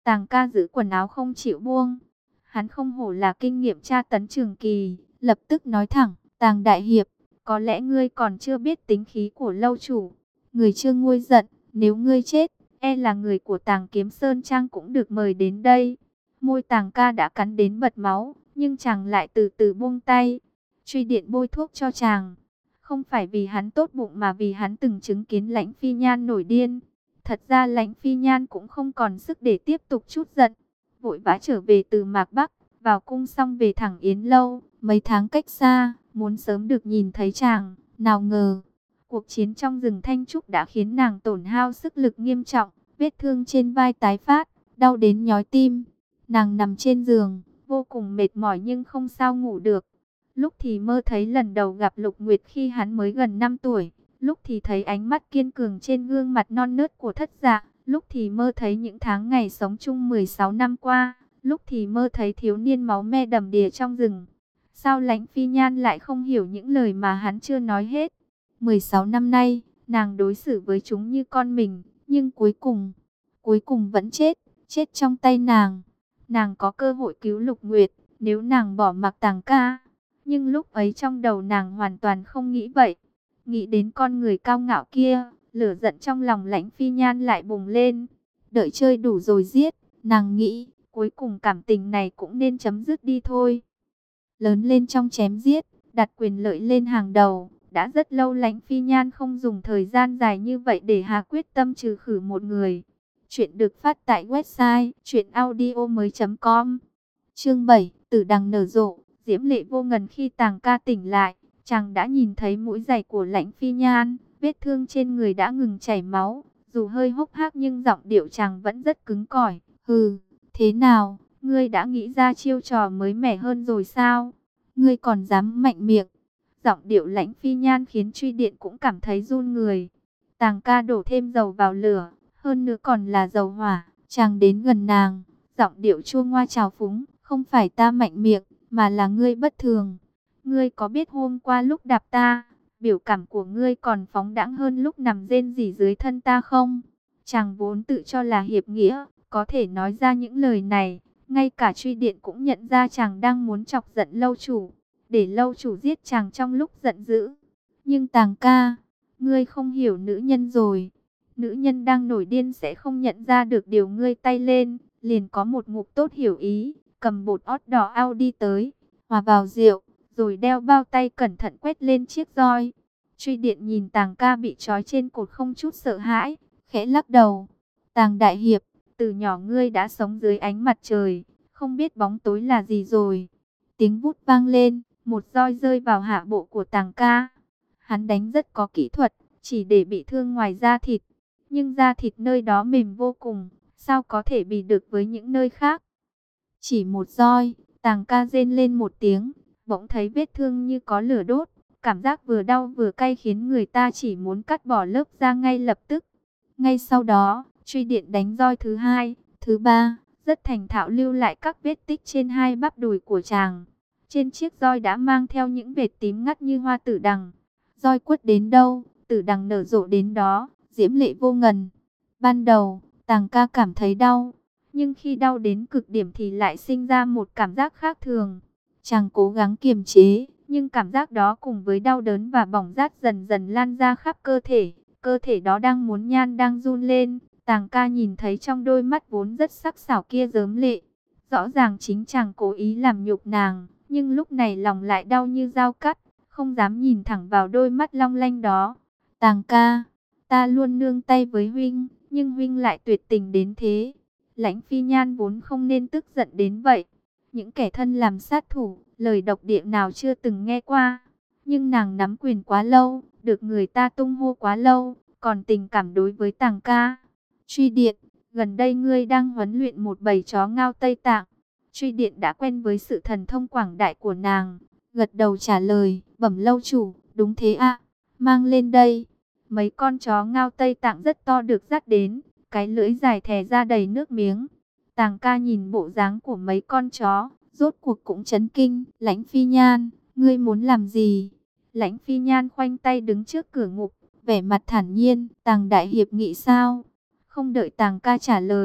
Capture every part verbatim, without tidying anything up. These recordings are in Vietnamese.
Tàng ca giữ quần áo không chịu buông. Hắn không hổ là kinh nghiệm tra tấn trường kỳ, lập tức nói thẳng, Tàng đại hiệp, có lẽ ngươi còn chưa biết tính khí của lâu chủ. Người chưa nguôi giận, nếu ngươi chết, e là người của Tàng Kiếm Sơn Trang cũng được mời đến đây. Môi Tàng ca đã cắn đến bật máu, nhưng chàng lại từ từ buông tay. Truy Điện bôi thuốc cho chàng, không phải vì hắn tốt bụng mà vì hắn từng chứng kiến Lãnh Phi Nhan nổi điên. Thật ra Lãnh Phi Nhan cũng không còn sức để tiếp tục chút giận, vội vã trở về từ Mạc Bắc, vào cung xong về thẳng Yến Lâu, mấy tháng cách xa, muốn sớm được nhìn thấy chàng, nào ngờ. Cuộc chiến trong rừng Thanh Trúc đã khiến nàng tổn hao sức lực nghiêm trọng, vết thương trên vai tái phát, đau đến nhói tim. Nàng nằm trên giường, vô cùng mệt mỏi nhưng không sao ngủ được. Lúc thì mơ thấy lần đầu gặp Lục Nguyệt khi hắn mới gần năm tuổi, lúc thì thấy ánh mắt kiên cường trên gương mặt non nớt của Thất Dạ, lúc thì mơ thấy những tháng ngày sống chung mười sáu năm qua, lúc thì mơ thấy thiếu niên máu me đầm đìa trong rừng. Sao Lãnh Phi Nhan lại không hiểu những lời mà hắn chưa nói hết? mười sáu năm nay, nàng đối xử với chúng như con mình, nhưng cuối cùng, cuối cùng vẫn chết, chết trong tay nàng. Nàng có cơ hội cứu Lục Nguyệt, nếu nàng bỏ mặc Tàng ca. Nhưng lúc ấy trong đầu nàng hoàn toàn không nghĩ vậy. Nghĩ đến con người cao ngạo kia, lửa giận trong lòng Lãnh Phi Nhan lại bùng lên. Đợi chơi đủ rồi giết, nàng nghĩ, cuối cùng cảm tình này cũng nên chấm dứt đi thôi. Lớn lên trong chém giết, đặt quyền lợi lên hàng đầu. Đã rất lâu Lãnh Phi Nhan không dùng thời gian dài như vậy để hạ quyết tâm trừ khử một người. Chuyện được phát tại website truyện audio mới chấm com. Chương bảy, Tử Đằng nở rộ. Diễm lệ vô ngần. Khi Tàng ca tỉnh lại, chàng đã nhìn thấy mũi giày của Lãnh Phi Nhan, vết thương trên người đã ngừng chảy máu, dù hơi hốc hác nhưng giọng điệu chàng vẫn rất cứng cỏi. Hừ, thế nào, ngươi đã nghĩ ra chiêu trò mới mẻ hơn rồi sao? Ngươi còn dám mạnh miệng? Giọng điệu Lãnh Phi Nhan khiến Truy Điện cũng cảm thấy run người. Tàng ca đổ thêm dầu vào lửa, hơn nữa còn là dầu hỏa. Chàng đến gần nàng, giọng điệu chua ngoa trào phúng, không phải ta mạnh miệng, mà là ngươi bất thường. Ngươi có biết hôm qua lúc đạp ta, biểu cảm của ngươi còn phóng đãng hơn lúc nằm rên rỉ dưới thân ta không? Chàng vốn tự cho là hiệp nghĩa, có thể nói ra những lời này. Ngay cả Truy Điện cũng nhận ra chàng đang muốn chọc giận lâu chủ, để lâu chủ giết chàng trong lúc giận dữ. Nhưng Tàng ca, ngươi không hiểu nữ nhân rồi. Nữ nhân đang nổi điên sẽ không nhận ra được điều ngươi tay lên, liền có một ngục tốt hiểu ý, cầm bột ót đỏ ao đi tới, hòa vào rượu, rồi đeo bao tay cẩn thận quét lên chiếc roi. Truy Điện nhìn Tàng ca bị trói trên cột không chút sợ hãi, khẽ lắc đầu. Tàng đại hiệp, từ nhỏ ngươi đã sống dưới ánh mặt trời, không biết bóng tối là gì rồi. Tiếng vút vang lên, một roi rơi vào hạ bộ của Tàng ca. Hắn đánh rất có kỹ thuật, chỉ để bị thương ngoài da thịt. Nhưng da thịt nơi đó mềm vô cùng, sao có thể bị được với những nơi khác. Chỉ một roi, Tàng ca rên lên một tiếng, bỗng thấy vết thương như có lửa đốt. Cảm giác vừa đau vừa cay khiến người ta chỉ muốn cắt bỏ lớp da ngay lập tức. Ngay sau đó, Truy Điện đánh roi thứ hai, thứ ba, rất thành thạo lưu lại các vết tích trên hai bắp đùi của chàng. Trên chiếc roi đã mang theo những vệt tím ngắt như hoa tử đằng. Roi quất đến đâu, tử đằng nở rộ đến đó, diễm lệ vô ngần. Ban đầu, Tàng ca cảm thấy đau, nhưng khi đau đến cực điểm thì lại sinh ra một cảm giác khác thường. Chàng cố gắng kiềm chế, nhưng cảm giác đó cùng với đau đớn và bỏng rát dần dần lan ra khắp cơ thể. Cơ thể đó đang muốn nhan đang run lên. Tàng ca nhìn thấy trong đôi mắt vốn rất sắc sảo kia rớm lệ. Rõ ràng chính chàng cố ý làm nhục nàng, nhưng lúc này lòng lại đau như dao cắt, không dám nhìn thẳng vào đôi mắt long lanh đó. Tàng ca, ta luôn nương tay với huynh, nhưng huynh lại tuyệt tình đến thế. Lãnh Phi Nhan vốn không nên tức giận đến vậy. Những kẻ thân làm sát thủ, lời độc địa nào chưa từng nghe qua. Nhưng nàng nắm quyền quá lâu, được người ta tung hô quá lâu, còn tình cảm đối với Tàng ca. Truy Điện, gần đây ngươi đang huấn luyện một bầy chó ngao Tây Tạng. Truy Điện đã quen với sự thần thông quảng đại của nàng, gật đầu trả lời, bẩm lâu chủ, đúng thế ạ, mang lên đây. Mấy con chó ngao Tây Tạng rất to được dắt đến, cái lưỡi dài thè ra đầy nước miếng. Tàng ca nhìn bộ dáng của mấy con chó, rốt cuộc cũng chấn kinh. Lãnh Phi Nhan, ngươi muốn làm gì? Lãnh Phi Nhan khoanh tay đứng trước cửa ngục, vẻ mặt thản nhiên. Tàng đại hiệp nghĩ sao? Không đợi Tàng ca trả lời,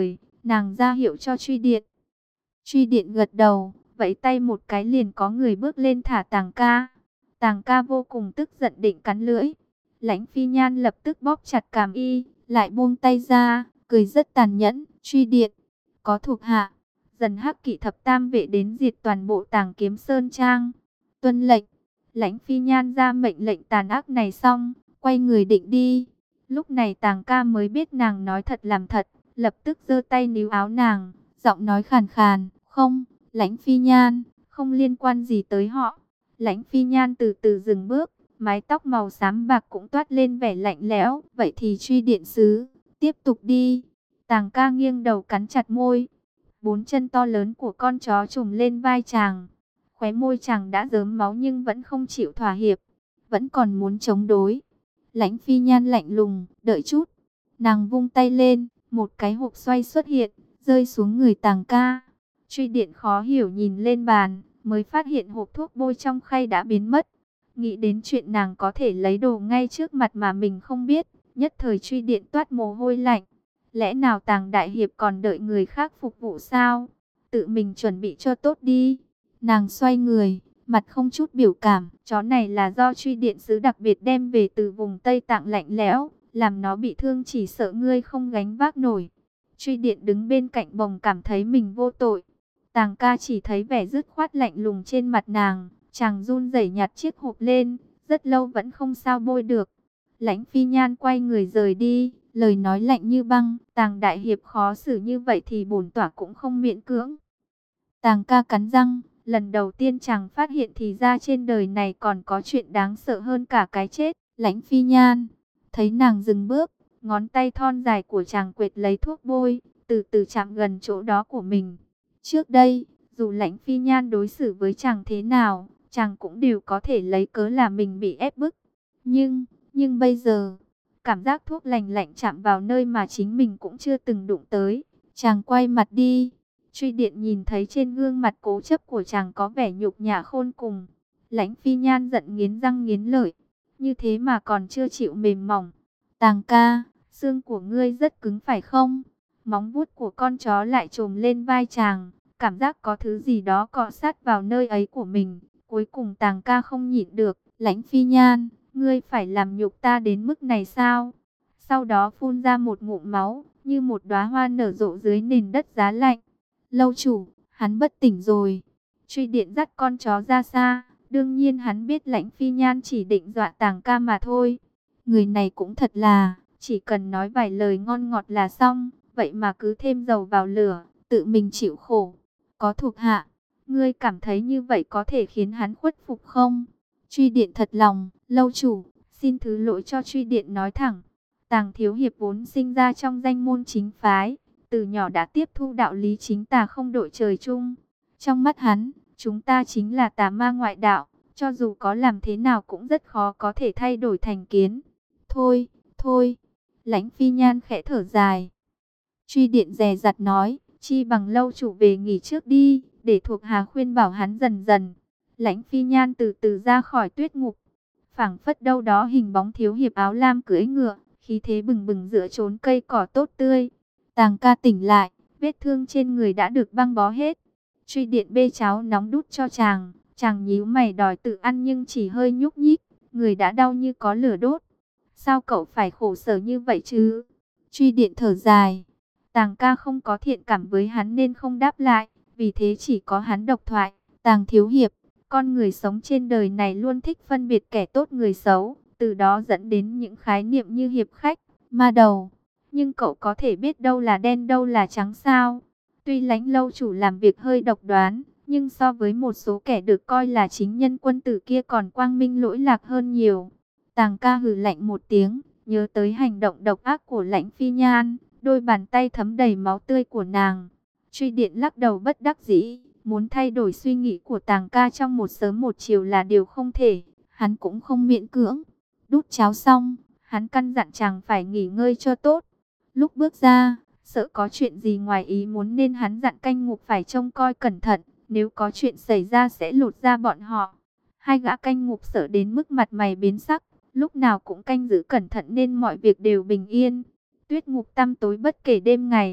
Nàng ra hiệu cho Truy Điện. Truy Điện gật đầu, vẫy tay một cái liền có người bước lên thả Tàng ca. Tàng ca vô cùng tức giận định cắn lưỡi. Lãnh Phi Nhan lập tức bóp chặt cằm y, lại buông tay ra, cười rất tàn nhẫn. Truy Điện, có thuộc hạ, dần hắc kỵ thập tam vệ đến diệt toàn bộ Tàng Kiếm Sơn Trang. Tuân lệnh. Lãnh Phi Nhan ra mệnh lệnh tàn ác này xong, quay người định đi. Lúc này Tàng ca mới biết nàng nói thật làm thật, lập tức giơ tay níu áo nàng, giọng nói khàn khàn, không, Lãnh Phi Nhan, không liên quan gì tới họ. Lãnh Phi Nhan từ từ dừng bước, mái tóc màu xám bạc cũng toát lên vẻ lạnh lẽo. Vậy thì Truy Điện sứ, tiếp tục đi. Tàng ca nghiêng đầu cắn chặt môi. Bốn chân to lớn của con chó trùm lên vai chàng. Khóe môi chàng đã rớm máu nhưng vẫn không chịu thỏa hiệp, vẫn còn muốn chống đối. Lãnh Phi Nhan lạnh lùng, đợi chút. Nàng vung tay lên, một cái hộp xoay xuất hiện, rơi xuống người Tàng ca. Truy Điện khó hiểu nhìn lên bàn, mới phát hiện hộp thuốc bôi trong khay đã biến mất. Nghĩ đến chuyện nàng có thể lấy đồ ngay trước mặt mà mình không biết, nhất thời Truy Điện toát mồ hôi lạnh. Lẽ nào Tàng đại hiệp còn đợi người khác phục vụ sao? Tự mình chuẩn bị cho tốt đi. Nàng xoay người, mặt không chút biểu cảm. Chó này là do Truy Điện sứ đặc biệt đem về từ vùng Tây Tạng lạnh lẽo, làm nó bị thương chỉ sợ ngươi không gánh vác nổi. Truy Điện đứng bên cạnh bồng cảm thấy mình vô tội. Tàng ca chỉ thấy vẻ dứt khoát lạnh lùng trên mặt nàng, chàng run rẩy nhặt chiếc hộp lên, rất lâu vẫn không sao bôi được. Lãnh Phi Nhan quay người rời đi, lời nói lạnh như băng. Tàng đại hiệp khó xử như vậy thì bổn tỏa cũng không miễn cưỡng. Tàng ca cắn răng, lần đầu tiên chàng phát hiện thì ra trên đời này còn có chuyện đáng sợ hơn cả cái chết. Lãnh Phi Nhan thấy nàng dừng bước, ngón tay thon dài của chàng quệt lấy thuốc bôi, từ từ chạm gần chỗ đó của mình. Trước đây, dù Lãnh Phi Nhan đối xử với chàng thế nào, chàng cũng đều có thể lấy cớ là mình bị ép bức. Nhưng, nhưng bây giờ, cảm giác thuốc lành lạnh chạm vào nơi mà chính mình cũng chưa từng đụng tới. Chàng quay mặt đi. Truy Điện nhìn thấy trên gương mặt cố chấp của chàng có vẻ nhục nhã khôn cùng. Lãnh Phi Nhan giận nghiến răng nghiến lợi. Như thế mà còn chưa chịu mềm mỏng. Tàng ca, xương của ngươi rất cứng phải không? Móng vuốt của con chó lại trồm lên vai chàng. Cảm giác có thứ gì đó cọ sát vào nơi ấy của mình. Cuối cùng Tàng ca không nhịn được. Lãnh Phi Nhan, ngươi phải làm nhục ta đến mức này sao? Sau đó phun ra một ngụm máu, như một đóa hoa nở rộ dưới nền đất giá lạnh. Lâu chủ, hắn bất tỉnh rồi. Truy Điện dắt con chó ra xa. Đương nhiên hắn biết Lãnh Phi Nhan chỉ định dọa Tàng ca mà thôi. Người này cũng thật là, chỉ cần nói vài lời ngon ngọt là xong. Vậy mà cứ thêm dầu vào lửa, tự mình chịu khổ. Có thuộc hạ, ngươi cảm thấy như vậy có thể khiến hắn khuất phục không? Truy Điện thật lòng, lâu chủ, xin thứ lỗi cho Truy Điện nói thẳng. Tàng thiếu hiệp vốn sinh ra trong danh môn chính phái, từ nhỏ đã tiếp thu đạo lý chính tà không đội trời chung. Trong mắt hắn, chúng ta chính là tà ma ngoại đạo, cho dù có làm thế nào cũng rất khó có thể thay đổi thành kiến. Thôi, thôi, Lãnh Phi Nhan khẽ thở dài. Truy Điện dè dặt nói, chi bằng lâu chủ về nghỉ trước đi, để thuộc hạ khuyên bảo hắn dần dần. Lãnh Phi Nhan từ từ ra khỏi tuyết ngục, phảng phất đâu đó hình bóng thiếu hiệp áo lam cưỡi ngựa, khí thế bừng bừng giữa chốn cây cỏ tốt tươi. Tàng ca tỉnh lại, vết thương trên người đã được băng bó hết. Truy Điện bê cháo nóng đút cho chàng, chàng nhíu mày đòi tự ăn nhưng chỉ hơi nhúc nhích, người đã đau như có lửa đốt. Sao cậu phải khổ sở như vậy chứ? Truy Điện thở dài. Tàng ca không có thiện cảm với hắn nên không đáp lại, vì thế chỉ có hắn độc thoại. Tàng thiếu hiệp, con người sống trên đời này luôn thích phân biệt kẻ tốt người xấu, từ đó dẫn đến những khái niệm như hiệp khách, ma đầu. Nhưng cậu có thể biết đâu là đen đâu là trắng sao? Tuy Lãnh lâu chủ làm việc hơi độc đoán, nhưng so với một số kẻ được coi là chính nhân quân tử kia còn quang minh lỗi lạc hơn nhiều. Tàng ca hừ lạnh một tiếng, nhớ tới hành động độc ác của Lãnh Phi Nhan, đôi bàn tay thấm đầy máu tươi của nàng. Truy Điện lắc đầu bất đắc dĩ, muốn thay đổi suy nghĩ của Tàng ca trong một sớm một chiều là điều không thể, hắn cũng không miễn cưỡng. Đút cháo xong, hắn căn dặn chàng phải nghỉ ngơi cho tốt. Lúc bước ra, sợ có chuyện gì ngoài ý muốn nên hắn dặn canh ngục phải trông coi cẩn thận, nếu có chuyện xảy ra sẽ lột ra bọn họ. Hai gã canh ngục sợ đến mức mặt mày biến sắc, lúc nào cũng canh giữ cẩn thận nên mọi việc đều bình yên. Tuyết ngục tăm tối bất kể đêm ngày,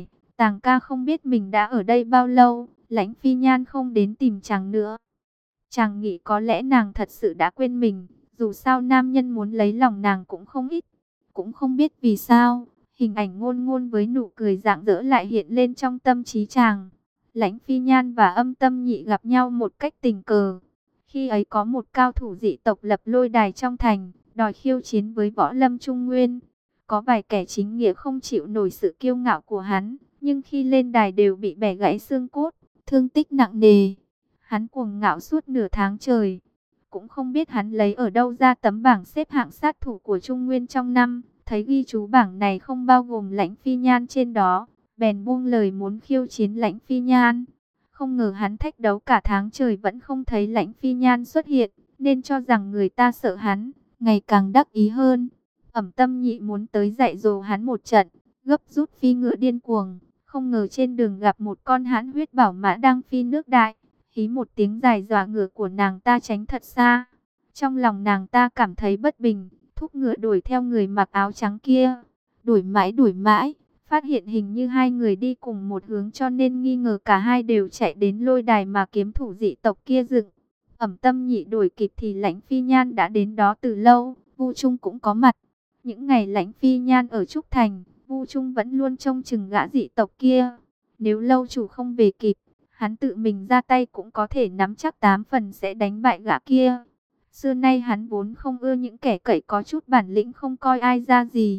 Tàng ca không biết mình đã ở đây bao lâu, Lãnh Phi Nhan không đến tìm chàng nữa. Chàng nghĩ có lẽ nàng thật sự đã quên mình, dù sao nam nhân muốn lấy lòng nàng cũng không ít. Cũng không biết vì sao, hình ảnh Ngôn Ngôn với nụ cười rạng rỡ lại hiện lên trong tâm trí chàng. Lãnh Phi Nhan và Âm Tâm Nhị gặp nhau một cách tình cờ. Khi ấy có một cao thủ dị tộc lập lôi đài trong thành, đòi khiêu chiến với võ lâm Trung Nguyên. Có vài kẻ chính nghĩa không chịu nổi sự kiêu ngạo của hắn, nhưng khi lên đài đều bị bẻ gãy xương cốt, thương tích nặng nề. Hắn cuồng ngạo suốt nửa tháng trời. Cũng không biết hắn lấy ở đâu ra tấm bảng xếp hạng sát thủ của Trung Nguyên trong năm. Thấy ghi chú bảng này không bao gồm Lãnh Phi Nhan trên đó, bèn buông lời muốn khiêu chiến Lãnh Phi Nhan. Không ngờ hắn thách đấu cả tháng trời vẫn không thấy Lãnh Phi Nhan xuất hiện, nên cho rằng người ta sợ hắn, ngày càng đắc ý hơn. Ẩm Tâm Nhị muốn tới dạy dỗ hắn một trận, gấp rút phi ngựa điên cuồng. Không ngờ trên đường gặp một con hãn huyết bảo mã đang phi nước đại, hí một tiếng dài dọa ngựa của nàng ta tránh thật xa. Trong lòng nàng ta cảm thấy bất bình, thúc ngựa đuổi theo người mặc áo trắng kia. Đuổi mãi đuổi mãi, phát hiện hình như hai người đi cùng một hướng cho nên nghi ngờ cả hai đều chạy đến lôi đài mà kiếm thủ dị tộc kia dựng. Ẩm Tâm Nhị đuổi kịp thì Lãnh Phi Nhan đã đến đó từ lâu, Vu Trung cũng có mặt. Những ngày Lãnh Phi Nhan ở Trúc Thành, Vu Trung vẫn luôn trông chừng gã dị tộc kia. Nếu lâu chủ không về kịp, hắn tự mình ra tay cũng có thể nắm chắc tám phần sẽ đánh bại gã kia. Xưa nay hắn vốn không ưa những kẻ cậy có chút bản lĩnh không coi ai ra gì.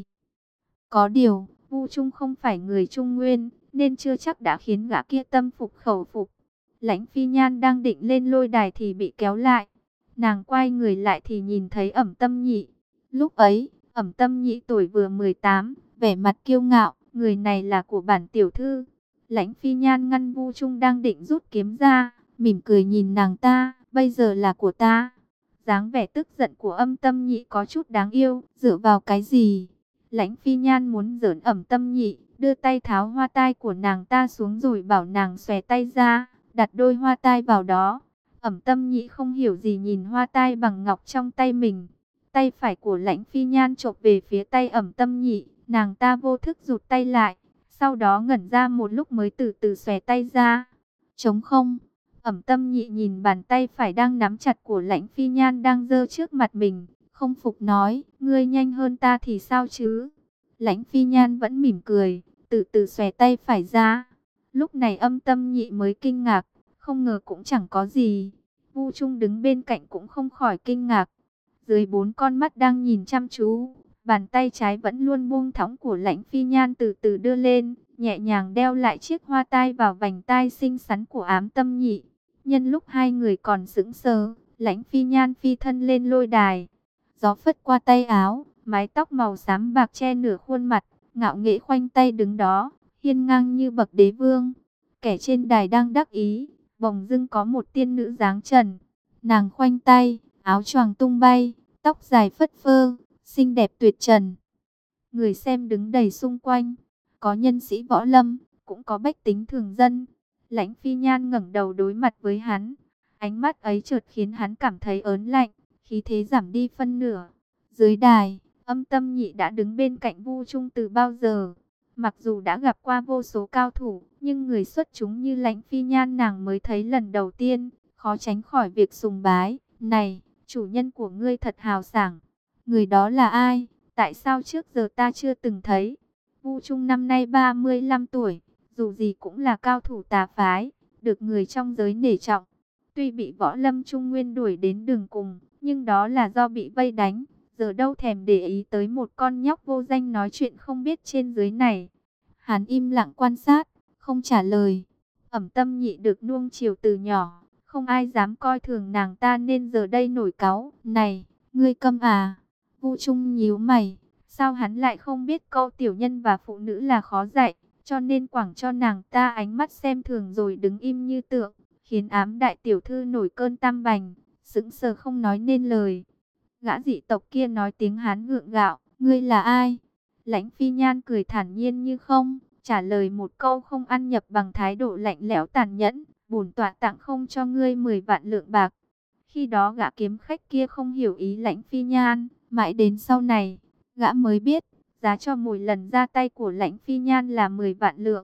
Có điều, Vu Trung không phải người Trung Nguyên, nên chưa chắc đã khiến gã kia tâm phục khẩu phục. Lãnh Phi Nhan đang định lên lôi đài thì bị kéo lại. Nàng quay người lại thì nhìn thấy Ẩm Tâm Nhị. Lúc ấy, Ẩm Tâm Nhị tuổi vừa mười tám, vẻ mặt kiêu ngạo, người này là của bản tiểu thư. Lãnh Phi Nhan ngăn Vu Trung đang định rút kiếm ra, mỉm cười nhìn nàng ta, bây giờ là của ta. Dáng vẻ tức giận của Âm Tâm Nhị có chút đáng yêu, dựa vào cái gì? Lãnh Phi Nhan muốn giỡn Ẩm Tâm Nhị, đưa tay tháo hoa tai của nàng ta xuống rồi bảo nàng xòe tay ra, đặt đôi hoa tai vào đó. Ẩm Tâm Nhị không hiểu gì nhìn hoa tai bằng ngọc trong tay mình. Tay phải của Lãnh Phi Nhan chộp về phía tay Ẩm Tâm Nhị, nàng ta vô thức rụt tay lại, sau đó ngẩn ra một lúc mới từ từ xòe tay ra. Trống không. Ẩm Tâm Nhị nhìn bàn tay phải đang nắm chặt của Lãnh Phi Nhan đang giơ trước mặt mình, không phục nói, ngươi nhanh hơn ta thì sao chứ? Lãnh Phi Nhan vẫn mỉm cười, từ từ xòe tay phải ra. Lúc này Âm Tâm Nhị mới kinh ngạc, không ngờ cũng chẳng có gì. Vu Trung đứng bên cạnh cũng không khỏi kinh ngạc. Dưới bốn con mắt đang nhìn chăm chú, bàn tay trái vẫn luôn buông thõng của Lãnh Phi Nhan từ từ đưa lên, nhẹ nhàng đeo lại chiếc hoa tai vào vành tai xinh xắn của Ám Tâm Nhị. Nhân lúc hai người còn sững sờ, Lãnh Phi Nhan phi thân lên lôi đài. Gió phất qua tay áo, mái tóc màu xám bạc che nửa khuôn mặt, ngạo nghễ khoanh tay đứng đó, hiên ngang như bậc đế vương. Kẻ trên đài đang đắc ý, bỗng dưng có một tiên nữ dáng trần. Nàng khoanh tay, áo choàng tung bay, tóc dài phất phơ, xinh đẹp tuyệt trần. Người xem đứng đầy xung quanh, có nhân sĩ võ lâm, cũng có bách tính thường dân. Lãnh Phi Nhan ngẩng đầu đối mặt với hắn, ánh mắt ấy chợt khiến hắn cảm thấy ớn lạnh, khí thế giảm đi phân nửa. Dưới đài, Âm Tâm Nhị đã đứng bên cạnh Vu Trung từ bao giờ. Mặc dù đã gặp qua vô số cao thủ, nhưng người xuất chúng như Lãnh Phi Nhan nàng mới thấy lần đầu tiên, khó tránh khỏi việc sùng bái. Này, chủ nhân của ngươi thật hào sảng. Người đó là ai? Tại sao trước giờ ta chưa từng thấy? Vu Trung năm nay ba mươi lăm tuổi, dù gì cũng là cao thủ tà phái, được người trong giới nể trọng. Tuy bị võ lâm Trung Nguyên đuổi đến đường cùng, nhưng đó là do bị vây đánh. Giờ đâu thèm để ý tới một con nhóc vô danh nói chuyện không biết trên dưới này. Hắn im lặng quan sát, không trả lời. Ẩm Tâm Nhị được nuông chiều từ nhỏ, không ai dám coi thường nàng ta nên giờ đây nổi cáu. Này, ngươi câm à? Vu Trung nhíu mày, sao hắn lại không biết câu tiểu nhân và phụ nữ là khó dạy, cho nên quẳng cho nàng ta ánh mắt xem thường rồi đứng im như tượng, khiến Ám đại tiểu thư nổi cơn tam bành, sững sờ không nói nên lời. Gã dị tộc kia nói tiếng Hán gượng gạo, ngươi là ai? Lãnh Phi Nhan cười thản nhiên như không, trả lời một câu không ăn nhập bằng thái độ lạnh lẽo tàn nhẫn, bổn tọa tặng không cho ngươi mười vạn lượng bạc. Khi đó gã kiếm khách kia không hiểu ý Lãnh Phi Nhan, mãi đến sau này, gã mới biết, giá cho mỗi lần ra tay của Lãnh Phi Nhan là mười vạn lượng.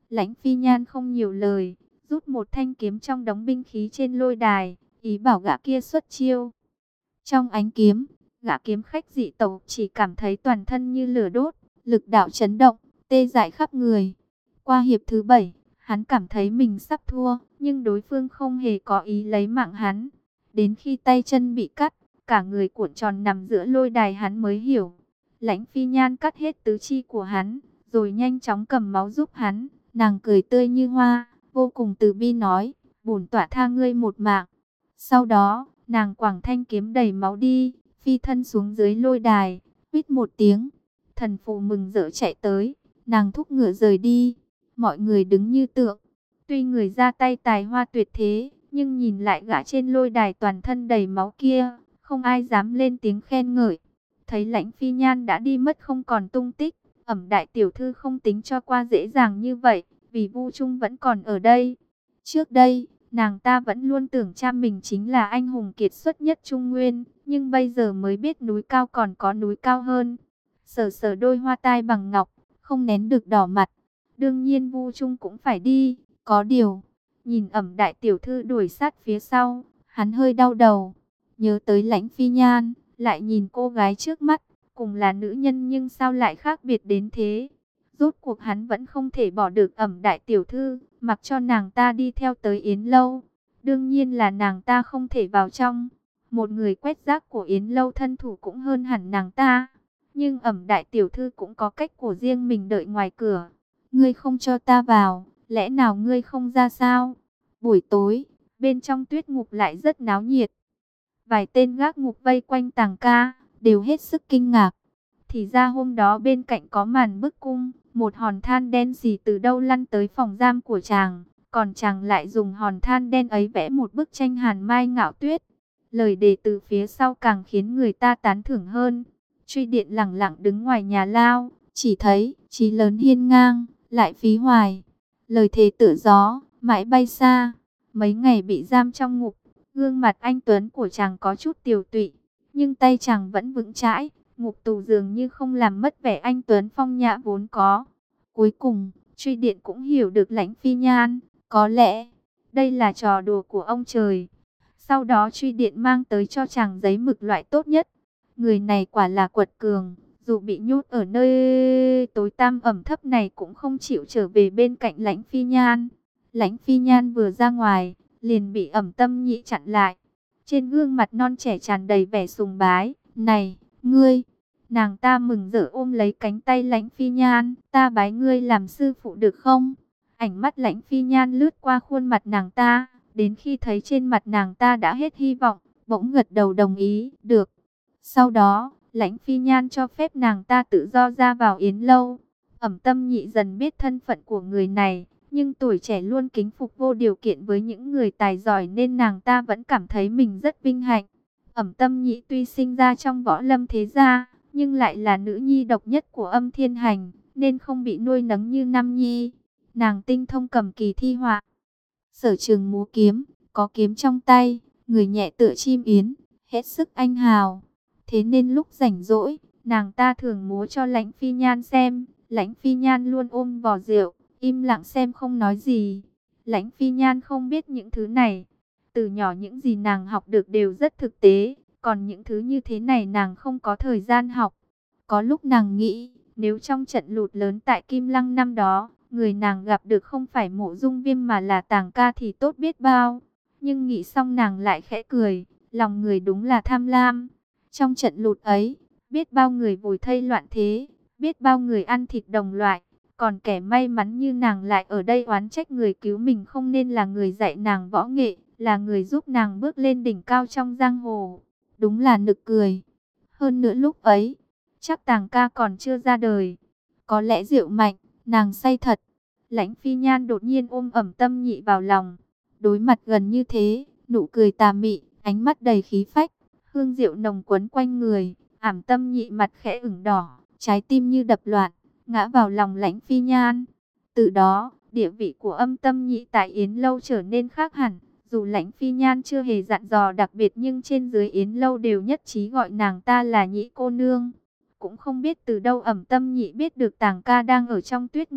Lãnh Phi Nhan không nhiều lời, rút một thanh kiếm trong đống binh khí trên lôi đài, ý bảo gã kia xuất chiêu. Trong ánh kiếm, gã kiếm khách dị tộc chỉ cảm thấy toàn thân như lửa đốt, lực đạo chấn động, tê dại khắp người. Qua hiệp thứ bảy, hắn cảm thấy mình sắp thua, nhưng đối phương không hề có ý lấy mạng hắn. Đến khi tay chân bị cắt, cả người cuộn tròn nằm giữa lôi đài, hắn mới hiểu. Lãnh Phi Nhan cắt hết tứ chi của hắn, rồi nhanh chóng cầm máu giúp hắn. Nàng cười tươi như hoa, vô cùng từ bi nói, bổn tọa tha ngươi một mạng. Sau đó, nàng quẳng thanh kiếm đầy máu đi, phi thân xuống dưới lôi đài, huýt một tiếng. Thần phù mừng rỡ chạy tới, nàng thúc ngựa rời đi. Mọi người đứng như tượng. Tuy người ra tay tài hoa tuyệt thế, nhưng nhìn lại gã trên lôi đài toàn thân đầy máu kia, không ai dám lên tiếng khen ngợi. Thấy Lãnh Phi Nhan đã đi mất không còn tung tích, Ẩm đại tiểu thư không tính cho qua dễ dàng như vậy, vì Vu Trung vẫn còn ở đây. Trước đây, nàng ta vẫn luôn tưởng cha mình chính là anh hùng kiệt xuất nhất Trung Nguyên, nhưng bây giờ mới biết núi cao còn có núi cao hơn. Sờ sờ đôi hoa tai bằng ngọc, không nén được đỏ mặt. Đương nhiên Vu Trung cũng phải đi, có điều, nhìn Ẩm đại tiểu thư đuổi sát phía sau, hắn hơi đau đầu. Nhớ tới Lãnh Phi Nhan, lại nhìn cô gái trước mắt, cùng là nữ nhân nhưng sao lại khác biệt đến thế. Rốt cuộc hắn vẫn không thể bỏ được Ẩm đại tiểu thư, mặc cho nàng ta đi theo tới Yến Lâu. Đương nhiên là nàng ta không thể vào trong. Một người quét rác của Yến Lâu thân thủ cũng hơn hẳn nàng ta. Nhưng Ẩm đại tiểu thư cũng có cách của riêng mình, đợi ngoài cửa. Ngươi không cho ta vào, lẽ nào ngươi không ra sao? Buổi tối, bên trong tuyết ngục lại rất náo nhiệt. Vài tên gác ngục vây quanh Tàng ca, đều hết sức kinh ngạc. Thì ra hôm đó bên cạnh có màn bức cung, một hòn than đen xì từ đâu lăn tới phòng giam của chàng. Còn chàng lại dùng hòn than đen ấy vẽ một bức tranh hàn mai ngạo tuyết. Lời đề từ phía sau càng khiến người ta tán thưởng hơn. Truy Điện lẳng lặng đứng ngoài nhà lao, chỉ thấy chí lớn hiên ngang, lại phí hoài. Lời thề tựa gió, mãi bay xa. Mấy ngày bị giam trong ngục, gương mặt anh tuấn của chàng có chút tiều tụy, nhưng tay chàng vẫn vững chãi. Ngục tù dường như không làm mất vẻ anh tuấn phong nhã vốn có. Cuối cùng, Truy Điện cũng hiểu được Lãnh Phi Nhan. Có lẽ, đây là trò đùa của ông trời. Sau đó Truy Điện mang tới cho chàng giấy mực loại tốt nhất. Người này quả là quật cường, dù bị nhốt ở nơi tối tăm ẩm thấp này cũng không chịu trở về bên cạnh Lãnh Phi Nhan. Lãnh Phi Nhan vừa ra ngoài, liền bị Ẩm Tâm Nhị chặn lại. Trên gương mặt non trẻ tràn đầy vẻ sùng bái. Này, ngươi! Nàng ta mừng rỡ ôm lấy cánh tay Lãnh Phi Nhan. Ta bái ngươi làm sư phụ được không? Ánh mắt Lãnh Phi Nhan lướt qua khuôn mặt nàng ta. Đến khi thấy trên mặt nàng ta đã hết hy vọng, bỗng gật đầu đồng ý. Được. Sau đó, Lãnh Phi Nhan cho phép nàng ta tự do ra vào Yến Lâu. Ẩm Tâm Nhị dần biết thân phận của người này, nhưng tuổi trẻ luôn kính phục vô điều kiện với những người tài giỏi nên nàng ta vẫn cảm thấy mình rất vinh hạnh. Ẩm Tâm Nhị tuy sinh ra trong võ lâm thế gia, nhưng lại là nữ nhi độc nhất của Âm Thiên Hành, nên không bị nuôi nấng như Nam Nhi. Nàng tinh thông cầm kỳ thi họa, sở trường múa kiếm, có kiếm trong tay, người nhẹ tựa chim yến, hết sức anh hào. Thế nên lúc rảnh rỗi, nàng ta thường múa cho Lãnh Phi Nhan xem. Lãnh Phi Nhan luôn ôm vò rượu, im lặng xem không nói gì. Lãnh Phi Nhan không biết những thứ này. Từ nhỏ những gì nàng học được đều rất thực tế, còn những thứ như thế này nàng không có thời gian học. Có lúc nàng nghĩ, nếu trong trận lụt lớn tại Kim Lăng năm đó, người nàng gặp được không phải Mộ Dung Viêm mà là Tàng ca thì tốt biết bao. Nhưng nghĩ xong nàng lại khẽ cười, lòng người đúng là tham lam. Trong trận lụt ấy, biết bao người vùi thây loạn thế, biết bao người ăn thịt đồng loại. Còn kẻ may mắn như nàng lại ở đây oán trách người cứu mình không nên là người dạy nàng võ nghệ, là người giúp nàng bước lên đỉnh cao trong giang hồ. Đúng là nực cười. Hơn nữa lúc ấy, chắc Tàng ca còn chưa ra đời. Có lẽ rượu mạnh, nàng say thật. Lãnh Phi Nhan đột nhiên ôm Ẩm Tâm Nhị vào lòng. Đối mặt gần như thế, nụ cười tà mị, ánh mắt đầy khí phách, hương rượu nồng quấn quanh người. Ẩm Tâm Nhị mặt khẽ ửng đỏ, trái tim như đập loạn, ngã vào lòng Lãnh Phi Nhan. Từ đó, địa vị của Âm Tâm Nhị tại Yến Lâu trở nên khác hẳn. Dù Lãnh Phi Nhan chưa hề dặn dò đặc biệt nhưng trên dưới Yến Lâu đều nhất trí gọi nàng ta là Nhị cô nương. Cũng không biết từ đâu Ẩm Tâm Nhị biết được Tàng ca đang ở trong tuyết ngục.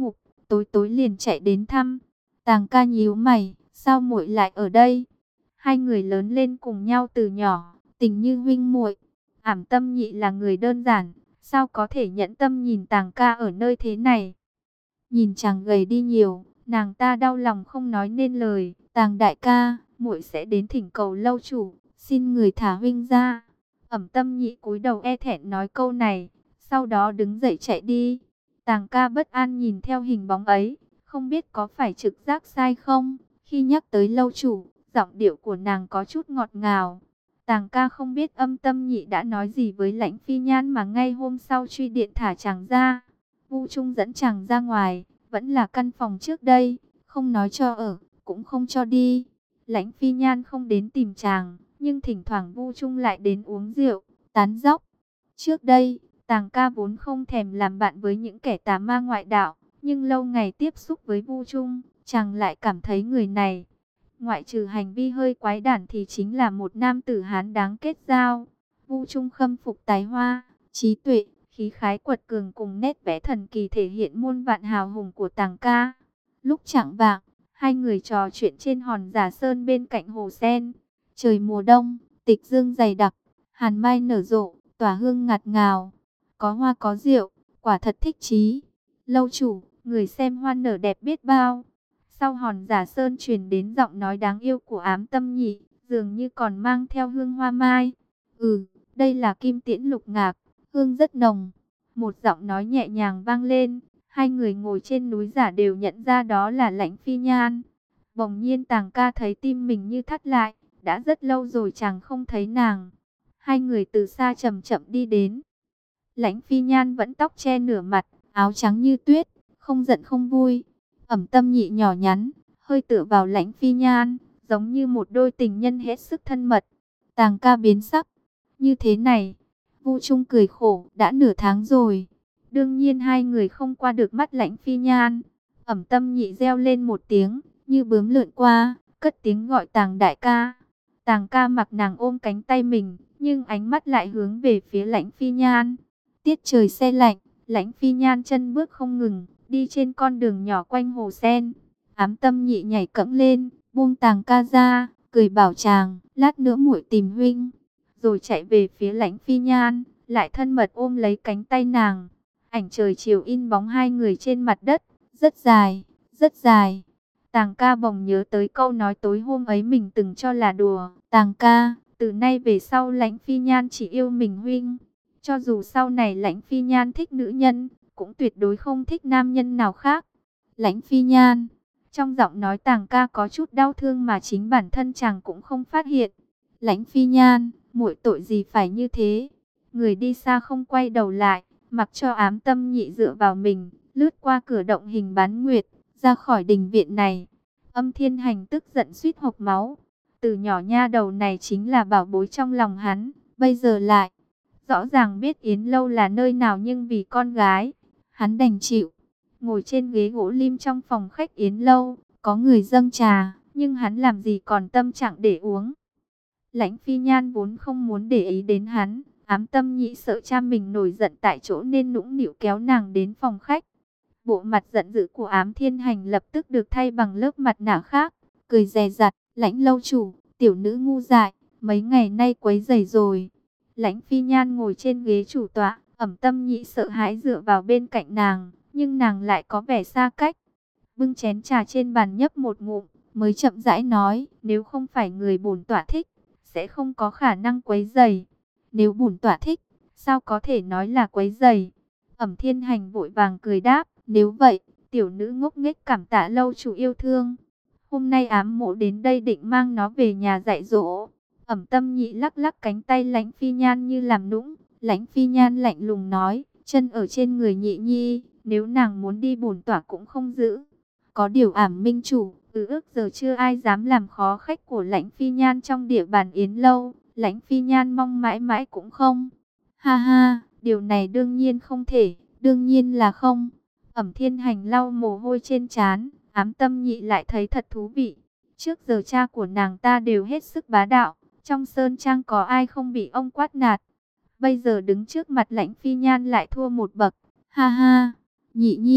tối tối liền chạy đến thăm. Tàng ca nhíu mày, sao muội lại ở đây? Hai người lớn lên cùng nhau từ nhỏ, tình như huynh muội. Ảm Tâm Nhị là người đơn giản, sao có thể nhẫn tâm nhìn Tàng ca ở nơi thế này? Nhìn chàng gầy đi nhiều, nàng ta đau lòng không nói nên lời. Tàng đại ca, muội sẽ đến thỉnh cầu lâu chủ, xin người thả huynh ra. Ẩm Tâm Nhị cúi đầu e thẹn nói câu này, sau đó đứng dậy chạy đi. Tàng ca bất an nhìn theo hình bóng ấy, không biết có phải trực giác sai không? Khi nhắc tới lâu chủ, giọng điệu của nàng có chút ngọt ngào. Tàng ca không biết Âm Tâm Nhị đã nói gì với Lãnh Phi Nhan mà ngay hôm sau truy điện thả chàng ra. Vu Trung dẫn chàng ra ngoài, vẫn là căn phòng trước đây, không nói cho ở, cũng không cho đi. Lãnh Phi Nhan không đến tìm chàng, nhưng thỉnh thoảng Vu Trung lại đến uống rượu, tán dóc. Trước đây, Tàng ca vốn không thèm làm bạn với những kẻ tà ma ngoại đạo, nhưng lâu ngày tiếp xúc với Vu Trung, chàng lại cảm thấy người này, ngoại trừ hành vi hơi quái đản thì chính là một nam tử Hán đáng kết giao. Vu Trung khâm phục tài hoa, trí tuệ, khí khái quật cường cùng nét vẽ thần kỳ thể hiện muôn vạn hào hùng của Tàng ca. Lúc chạng vạng, hai người trò chuyện trên hòn Giả Sơn bên cạnh hồ sen. Trời mùa đông, tịch dương dày đặc, hàn mai nở rộ, tỏa hương ngạt ngào, có hoa có rượu, quả thật thích chí. Lâu chủ, người xem hoa nở đẹp biết bao. Sau hòn Giả Sơn truyền đến giọng nói đáng yêu của Ám Tâm Nhị, dường như còn mang theo hương hoa mai. Ừ, đây là kim tiễn lục ngạc, hương rất nồng. Một giọng nói nhẹ nhàng vang lên, hai người ngồi trên núi giả đều nhận ra đó là Lãnh Phi Nhan. Bỗng nhiên Tàng ca thấy tim mình như thắt lại, đã rất lâu rồi chàng không thấy nàng. Hai người từ xa chậm chậm đi đến. Lãnh Phi Nhan vẫn tóc che nửa mặt, áo trắng như tuyết, không giận không vui. Ẩm Tâm Nhị nhỏ nhắn, hơi tựa vào Lãnh Phi Nhan, giống như một đôi tình nhân hết sức thân mật. Tàng ca biến sắc, như thế này. Vu Trung cười khổ, đã nửa tháng rồi. Đương nhiên hai người không qua được mắt Lãnh Phi Nhan. Ẩm Tâm Nhị reo lên một tiếng, như bướm lượn qua, cất tiếng gọi Tàng đại ca. Tàng ca mặc nàng ôm cánh tay mình, nhưng ánh mắt lại hướng về phía Lãnh Phi Nhan. Tiết trời se lạnh, Lãnh Phi Nhan chân bước không ngừng, đi trên con đường nhỏ quanh hồ sen. Ám Tâm Nhị nhảy cẫng lên, buông Tàng ca ra, cười bảo chàng, lát nữa muội tìm huynh. Rồi chạy về phía Lãnh Phi Nhan, lại thân mật ôm lấy cánh tay nàng. Ảnh trời chiều in bóng hai người trên mặt đất, rất dài, rất dài. Tàng ca bỗng nhớ tới câu nói tối hôm ấy mình từng cho là đùa. Tàng ca, từ nay về sau Lãnh Phi Nhan chỉ yêu mình huynh. Cho dù sau này Lãnh Phi Nhan thích nữ nhân, cũng tuyệt đối không thích nam nhân nào khác. Lãnh Phi Nhan, trong giọng nói Tàng ca có chút đau thương mà chính bản thân chàng cũng không phát hiện. Lãnh Phi Nhan, muội tội gì phải như thế? Người đi xa không quay đầu lại, mặc cho Ám Tâm Nhị dựa vào mình, lướt qua cửa động hình bán nguyệt, ra khỏi đình viện này. Âm Thiên Hành tức giận suýt hộc máu. Từ nhỏ nha đầu này chính là bảo bối trong lòng hắn, bây giờ lại rõ ràng biết Yến Lâu là nơi nào nhưng vì con gái, hắn đành chịu. Ngồi trên ghế gỗ lim trong phòng khách Yến Lâu, có người dâng trà, nhưng hắn làm gì còn tâm trạng để uống. Lãnh Phi Nhan vốn không muốn để ý đến hắn, Ám Tâm Nhị sợ cha mình nổi giận tại chỗ nên nũng nịu kéo nàng đến phòng khách. Bộ mặt giận dữ của Ám Thiên Hành lập tức được thay bằng lớp mặt nạ khác, cười dè dặt, Lãnh lâu chủ, tiểu nữ ngu dại, mấy ngày nay quấy rầy rồi. Lãnh Phi Nhan ngồi trên ghế chủ tọa, Ẩm Tâm Nhị sợ hãi dựa vào bên cạnh nàng, nhưng nàng lại có vẻ xa cách. Bưng chén trà trên bàn nhấp một ngụm, mới chậm rãi nói, nếu không phải người bổn tọa thích, sẽ không có khả năng quấy rầy. Nếu bổn tọa thích, sao có thể nói là quấy rầy? Ẩm Thiên Hành vội vàng cười đáp, nếu vậy, tiểu nữ ngốc nghếch cảm tạ lâu chủ yêu thương. Hôm nay ám mộ đến đây định mang nó về nhà dạy dỗ. Ẩm Tâm Nhị lắc lắc cánh tay Lãnh Phi Nhan như làm nũng. Lãnh Phi Nhan lạnh lùng nói, chân ở trên người Nhị nhi, nếu nàng muốn đi bổn tọa cũng không giữ. Có điều Ảm minh chủ, từ ước giờ chưa ai dám làm khó khách của Lãnh Phi Nhan trong địa bàn Yến Lâu. Lãnh Phi Nhan mong mãi mãi cũng không. Ha ha, điều này đương nhiên không thể, đương nhiên là không. Ẩm Thiên Hành lau mồ hôi trên trán, Ám Tâm Nhị lại thấy thật thú vị. Trước giờ cha của nàng ta đều hết sức bá đạo, trong sơn trang có ai không bị ông quát nạt. Bây giờ đứng trước mặt Lãnh Phi Nhan lại thua một bậc. Ha ha, Nhị nhi,